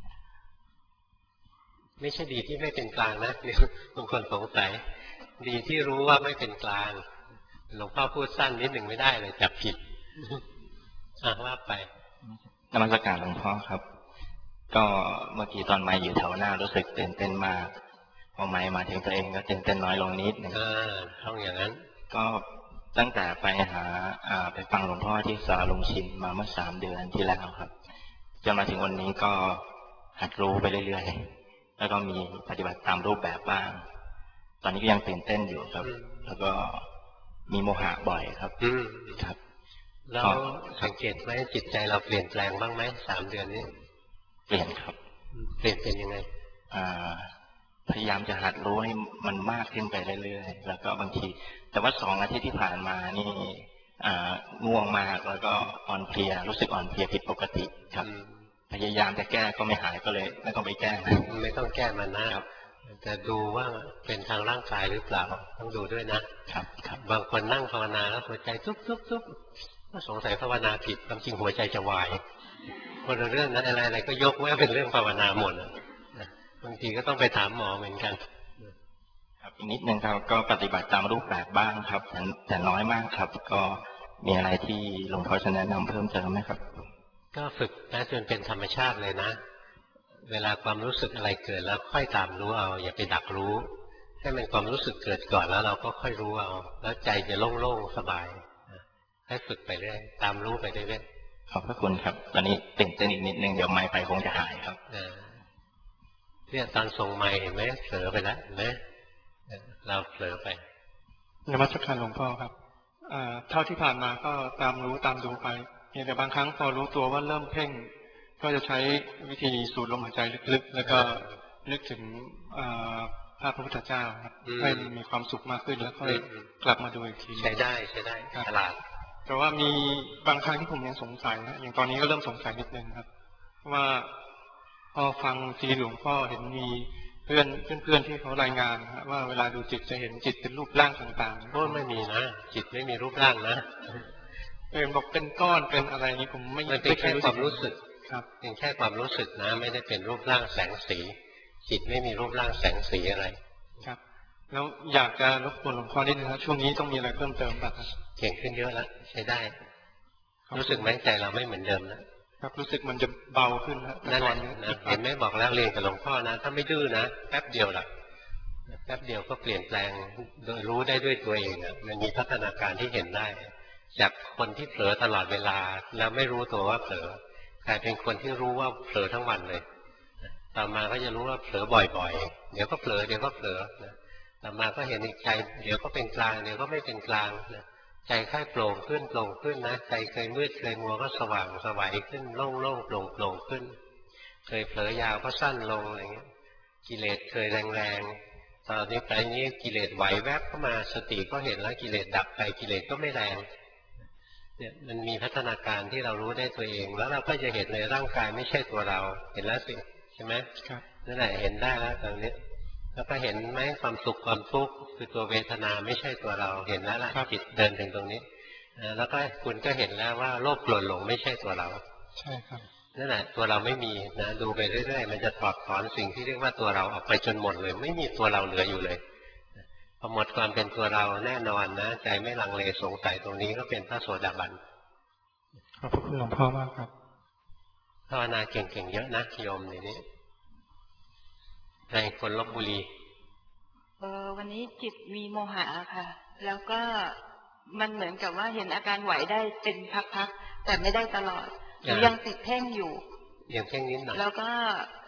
A: ไม่ใช่ดีที่ไม่เป็นกลางนะเดี๋ยวบางคนสงสัยดีที่รู้ว่าไม่เป็นกลางหลวงพ่อพูดสั้นนิดหนึ่งไม่ได้เลยจับผิดอ่ะว่าไป
K: นมัสการหลวงพ่อครับก็เมื่อกี้ตอนมาอยู่แถวหน้ารู้สึกตื่นเต้นมากพอมามาถึงตัวเองก็ตื่นเต้นน้อยลงนิดนึง
A: อ่าต้องอย่างนั้น
K: ก็ตั้งแต่ไปหาอ่าไปฟังหลวงพ่อที่สาลุงชินมาเมื่อสามเดือนที่แล้วครับจนมาถึงวันนี้ก็หัดรู้ไปเรื่อยๆแล้วก็มีปฏิบัติตามรูปแบบบ้างตอนนี้ก็ยังตื่นเต้นอยู่ครับแล้วก็มีโมหะบ่อยครับครับ
A: แล้วสังเกตไหมจิตใจเราเปลี่ยนแปลงบ้างไหมสามเดือนนี้
K: เปลี่ยนครับ
A: เปลี่ยนเป็นยังไง
K: อ่าพยายามจะหัดรู้ให้มันมากขึ้นไปเรื่อยๆแล้วก็บางทีแต่ว่าสองอาทิตย์ที่ผ่านมานี่อ่าง่วงมากแล้วก็อ่อนเพลียรู้สึกอ่อนเพลียผิดปกติครับพยายามจะแก้ก็ไม่หายก็เลยไม่ต้องไปแก้
A: ไม่ต้องแก้มันนะครับแต่ดูว่าเป็นทางร่างกายหรือเปล่าต้องดูด้วยนะครับครับบางคนนั่งภาวนาแล้วหัวใจทุบทุบทุบก็สงสัยภาวนาผิดความจริงหัวใจจะวายคนละเรื่องนั้นอะไรอะไรก็ยกว่าเป็นเรื่องภาวนาหมดบางทีก็ต้องไปถามหมอเหมือนกัน
K: ครับอีกนิดนึงครับก็ปฏิบัติตามรูปแบบบ้างครับแต่แต่น้อยมากครับก็มีอะไรที่หลวงพ่อจะแนะนำเพิ่มเติมไหมครับ
A: ก็ฝึกนะจนเป็นธรรมชาติเลยนะเวลาความรู้สึกอะไรเกิดแล้วค่อยตามรู้เอาอย่าไปดักรู้ให้มันความรู้สึกเกิดก่อนแล้วเราก็ค่อยรู้เอาแล้วใจจะโล่งๆสบายให้ฝึกไปเรื่อยตามรู้ไปเรื่อย
K: ขอบพระคุณครับตอนนี้ตื่นเต้นอีกนิดนึงเดี๋ยวไมค์ไปคงจะหายครับ
A: เนี่ยตอนส่งไมค์เห็นไหมเผลอไปแล้วเห็นไหมเราเผลอไป
B: นมัสการหลวงพ่อครับเท่าที่ผ่านมาก็ตามรู้ตามดูไปเพียงแต่บางครั้งพอรู้ตัวว่าเริ่มเพ่งก็จะใช้วิธีสูดลมหายใจลึกๆแล้วก็นึกถึงพระพุทธเจ้าให้มีความสุขมากขึ้นแล้วก็กลับมาดูอีกที
A: ใช้ได้ใช้ได้ฉลาด
B: แต่ว่ามีบางครั้งที่ผมยังสงสัยนะอย่างตอนนี้ก็เริ่มสงสัยนิดนึงครับว่าพอฟังทีหลวงพ่อเห็นมีเพื่อนเพื่อนๆที่เขารายงานว่าเวลาดูจิตจะเห็นจิตเป็นรูปร่างต่างๆ
A: โอ้ไม่มีนะจิตไม่มีรูปร่างนะ
B: เป็นบอกเป็นก้อนเป็นอะไรนี้ผมไม่
A: ไม่เป็นแค่ความรู้สึกครับเป็นแค่ความรู้สึกนะไม่ได้เป็นรูปร่างแสงสีจิตไม่มีรูปร่างแสงสีอะไร
B: ครับแล้วอยากจะรบกวนหลวงพ่อนิดนึงครับช่วงนี้ต้องมีอะไรเพิ่มเติมบ้างครับ
A: เก่งขึ้นเยอะแล้วใช้ได้รู้สึกไหมใจเราไม่เหมือนเดิมนะครับ
B: รู้สึกมันจะเบาขึ้นนะ
A: นั่นแหละนะเห็นไหมบอกแล้วเรียนกับหลวงพ่อนะถ้าไม่ดื้อนะแป๊บเดียวหลักแป๊บเดียวก็เปลี่ยนแปลงโดยรู้ได้ด้วยตัวเองอ่ะมันมีพัฒนาการที่เห็นได้จากคนที่เผลอตลอดเวลาแล้วไม่รู้ตัวว่าเผลอกลายเป็นคนที่รู้ว่าเผลอทั้งวันเลยต่อมาก็จะรู้ว่าเผลอบ่อยๆเดี๋ยวก็เผลอเดี๋ยวก็เผลอต่อมาก็เห็นอีกใจเดี๋ยวก็เป็นกลางเดี๋ยวก็ไม่เป็นกลางใจค่อยโปร่งขึ้นโปร่งขึ้นนะใจเคยมืดเคยมัวก็สว่างสวัยขึ้นโล่งโล่งโปร่งโปร่งขึ้นเคยเผลอยาวก็สั้นลงอะไรเงี้ยกิเลสเคยแรงๆตอนนี้ไปนี้กิเลสไหวแวบเข้ามาสติก็เห็นแล้วกิเลสดับไปกิเลสก็ไม่แรงเนี่ยมันมีพัฒนาการที่เรารู้ได้ตัวเองแล้วเราก็จะเห็นในร่างกายไม่ใช่ตัวเราเห็นแล้วสิใช่ไหมครับนั่นแหละเห็นได้แล้วตอนนี้แล้วก็เห็นไหมความสุขความทุกข์คือตัวเวทนาไม่ใช่ตัวเราเห็นแล้วล่ะจิตเดินถึงตรงนี้แล้วก็คุณก็เห็นแล้วว่าโลภโกรธหลงไม่ใช่ตัวเรา
B: ใช่ครับ
A: นั่นแหละตัวเราไม่มีนะดูไปเรื่อยๆมันจะถอดถอนสิ่งที่เรียกว่าตัวเราออกไปจนหมดเลยไม่มีตัวเราเหลืออยู่เลยพอหมดความเป็นตัวเราแน่นอนนะใจไม่ลังเลสงสัยตรงนี้ก็เป็นพระโสดาบัน
B: ขอบคุณหลวงพ่อมากครับ
A: ภาวนาเก่งๆเยอะนะโยมในนี้ในคนลพบุรี
C: เออวันนี้จิตมีโมหะค่ะแล้วก็มันเหมือนกับว่าเห็นอาการไหวได้เป็นพักๆแต่ไม่ได้ตลอดยังติดเพ่งอยู่
A: ยังเพ่งนิดหน่อย
C: แล้วก็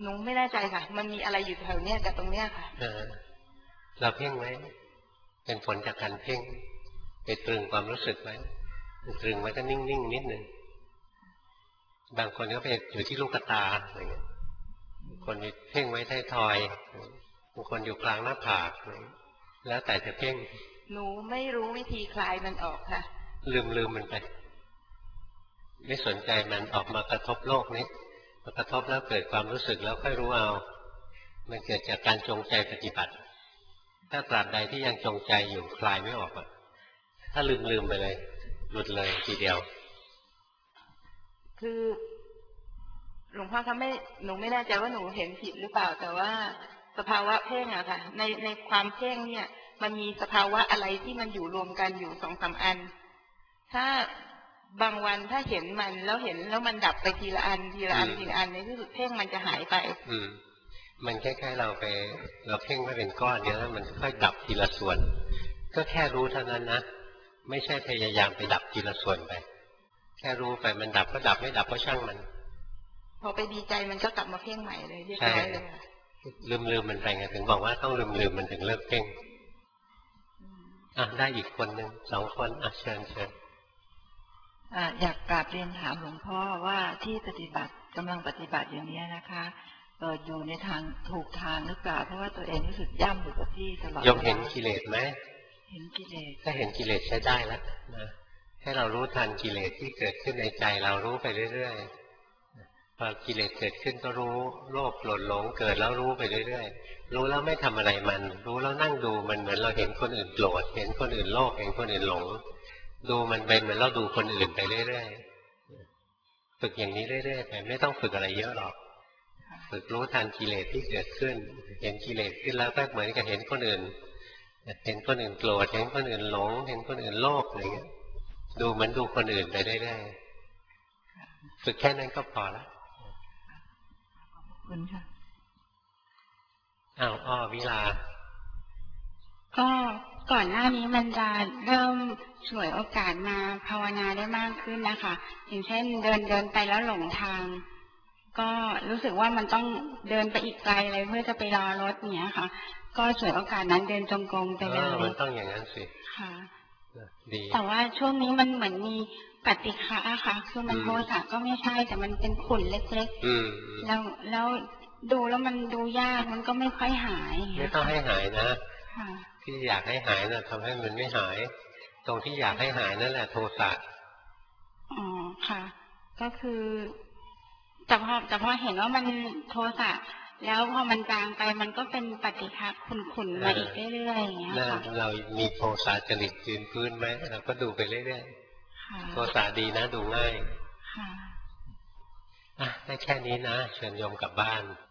E: หนูไม่แน่ใจค่ะมันมีอะไรอยู่แถวเนี้ยกับตรงเนี้ยค่ะ
A: เออเราเพ่งไหมเป็นผลจากการเพ่งไปตรึงความรู้สึกไว้ตรึงไว้ก็นิ่งๆนิดนึงบางคนก็ไปอยู่ที่ลูกตาอะไรเงี้ยคนไปเพ่งไว้ท้ายทอยบางคนอยู่กลางหน้าผากแล้วแต่จะเพ่ง
E: หนูไม่รู้วิธีคลายมันออกค่ะ
A: ลืมลืมมันไปไม่สนใจมันออกมากระทบโลกนี้มากระทบแล้วเกิดความรู้สึกแล้วค่อยรู้เอามันเกิดจากการจงใจปฏิบัติถ้าตราบใดที่ยังจงใจอยู่คลายไม่ออกอ่ะถ้าลืมลืมไปเลยหลุดเลยทีเดียว
E: คือหลวงพ่อคะไม่หนูไม่แน่ใจว่าหนูเห็นผิดหรือเปล่าแต่ว่าสภาวะเพ่งอะค่ะในในความเพ่งเนี่ยมันมีสภาวะอะไรที่มันอยู่รวมกันอยู่สองสามอันถ้าบางวันถ้าเห็นมันแล้วเห็นแล้วมันดับไปทีละอันทีละอันทีละอันในที่สุดเพ่งมันจะหายไป
A: อืมมันคล้ายๆเราไปเราเพ่งไม่เป็นก้อนเนี้ยแล้วมันค่อยดับทีละส่วนก็แค่รู้เท่านั้นนะไม่ใช่พยายามไปดับทีละส่วนไปแค่รู้ไปมันดับก็ดับไม่ดับก็ช่างมัน
E: พอไปดีใจมันก็กลับมาเพ่งใหม่เลยใช่เลย
A: ลืมลืมมันไปไงถึงบอกว่าต้องลืมลืมมันถึงเลิกเพ่งอ่ะได้อีกคนหนึ่งสองคนอ่ะเชิญเชิญ
L: อ่ะอยากกราบเรียนถามหลวงพ่อว่าที่ปฏิบัติกำลังปฏิบัติอย่างนี้นะคะเอออยู่ในทางถูกทางหรือเปล่าเพราะว่าตัวเองรู้สึกย่ำอยู่กับที่ตลอด
A: ยกเห็นกิเลสไหม
L: เห็นกิเลส
A: ถ้าเห็นกิเลสใช้ได้แล้วนะให้เรารู้ทันกิเลสที่เกิดขึ้นในใจเรารู้ไปเรื่อยๆพอกิเลสเกิดขึ้นก็รู้โลภโกรธหลงเกิดแล้วรู้ไปเรื่อยๆรู้แล้วไม่ทำอะไรมันรู้แล้วนั่งดูมันเหมือนเราเห็นคนอื่นโกรธเห็นคนอื่นโลภเห็นคนอื่นหลงดูมันไปเหมือนเราดูคนอื่นไปเรื่อยๆฝึกอย่างนี้เรื่อยๆไปไม่ต้องฝึกอะไรเยอะหรอกฝึกรู้ทันกิเลสที่เกิดขึ้นเห็นกิเลสขึ้นแล้วก็เหมือนกับเห็นคนอื่นเห็นคนอื่นโกรธเห็นคนอื่นหลงเห็นคนอื่นโลภอะไรเงี้ยดูเหมือนดูคนอื่นไปเรื่อยๆฝึกแค่นั้นก็พอแล้ว
L: ขอบคุณค่ะ
A: อ้าวอ้อวิลา
F: ก็ก่อนหน้านี้มันจะเริ่มฉวยโอกาสมาภาวนาได้มากขึ้นนะคะอย่างเช่นเดินเดินไปแล้วหลงทางก็รู้สึกว่ามันต้องเดินไปอีกไกลเลยเพื่อจะไปรอรถเนี้ยค่ะก็ฉวยโอกาสนั้นเดินจงกรมไปเลย
A: มันต้องอย่างนั้นสิ
F: ค่ะ
A: ดี
F: แต่ว่าช่วงนี้มันเหมือนมีปฏิฆะค่ะคือมันโทสะก็ไม่ใช่แต่มันเป็นขุ่นเล็กๆแล้วแล้วดูแล้วมันดูยากมันก็ไม่ค่อยหาย
A: ไม่ต้องให้หายนะที่อยากให้หายนะทำให้มันไม่หายตรงที่อยากให้หายนั่นแหละโทสะ
F: อ๋อค่ะก็คือแต่พอแต่พอเห็นว่ามันโทสะแล้วพอมันจางไปมันก็เป็นปฏิฆะขุ่นๆมาอีกเรื่อยๆอย่างเงี้ยค่ะ
A: เรามีโทสะจริตยืนพื้นไหมเราก็ดูไปเรื่อยๆโทสะดีนะดูง่าย
F: ค่ะ
A: อ่ะได้แค่นี้นะเชิญโยมกลับบ้าน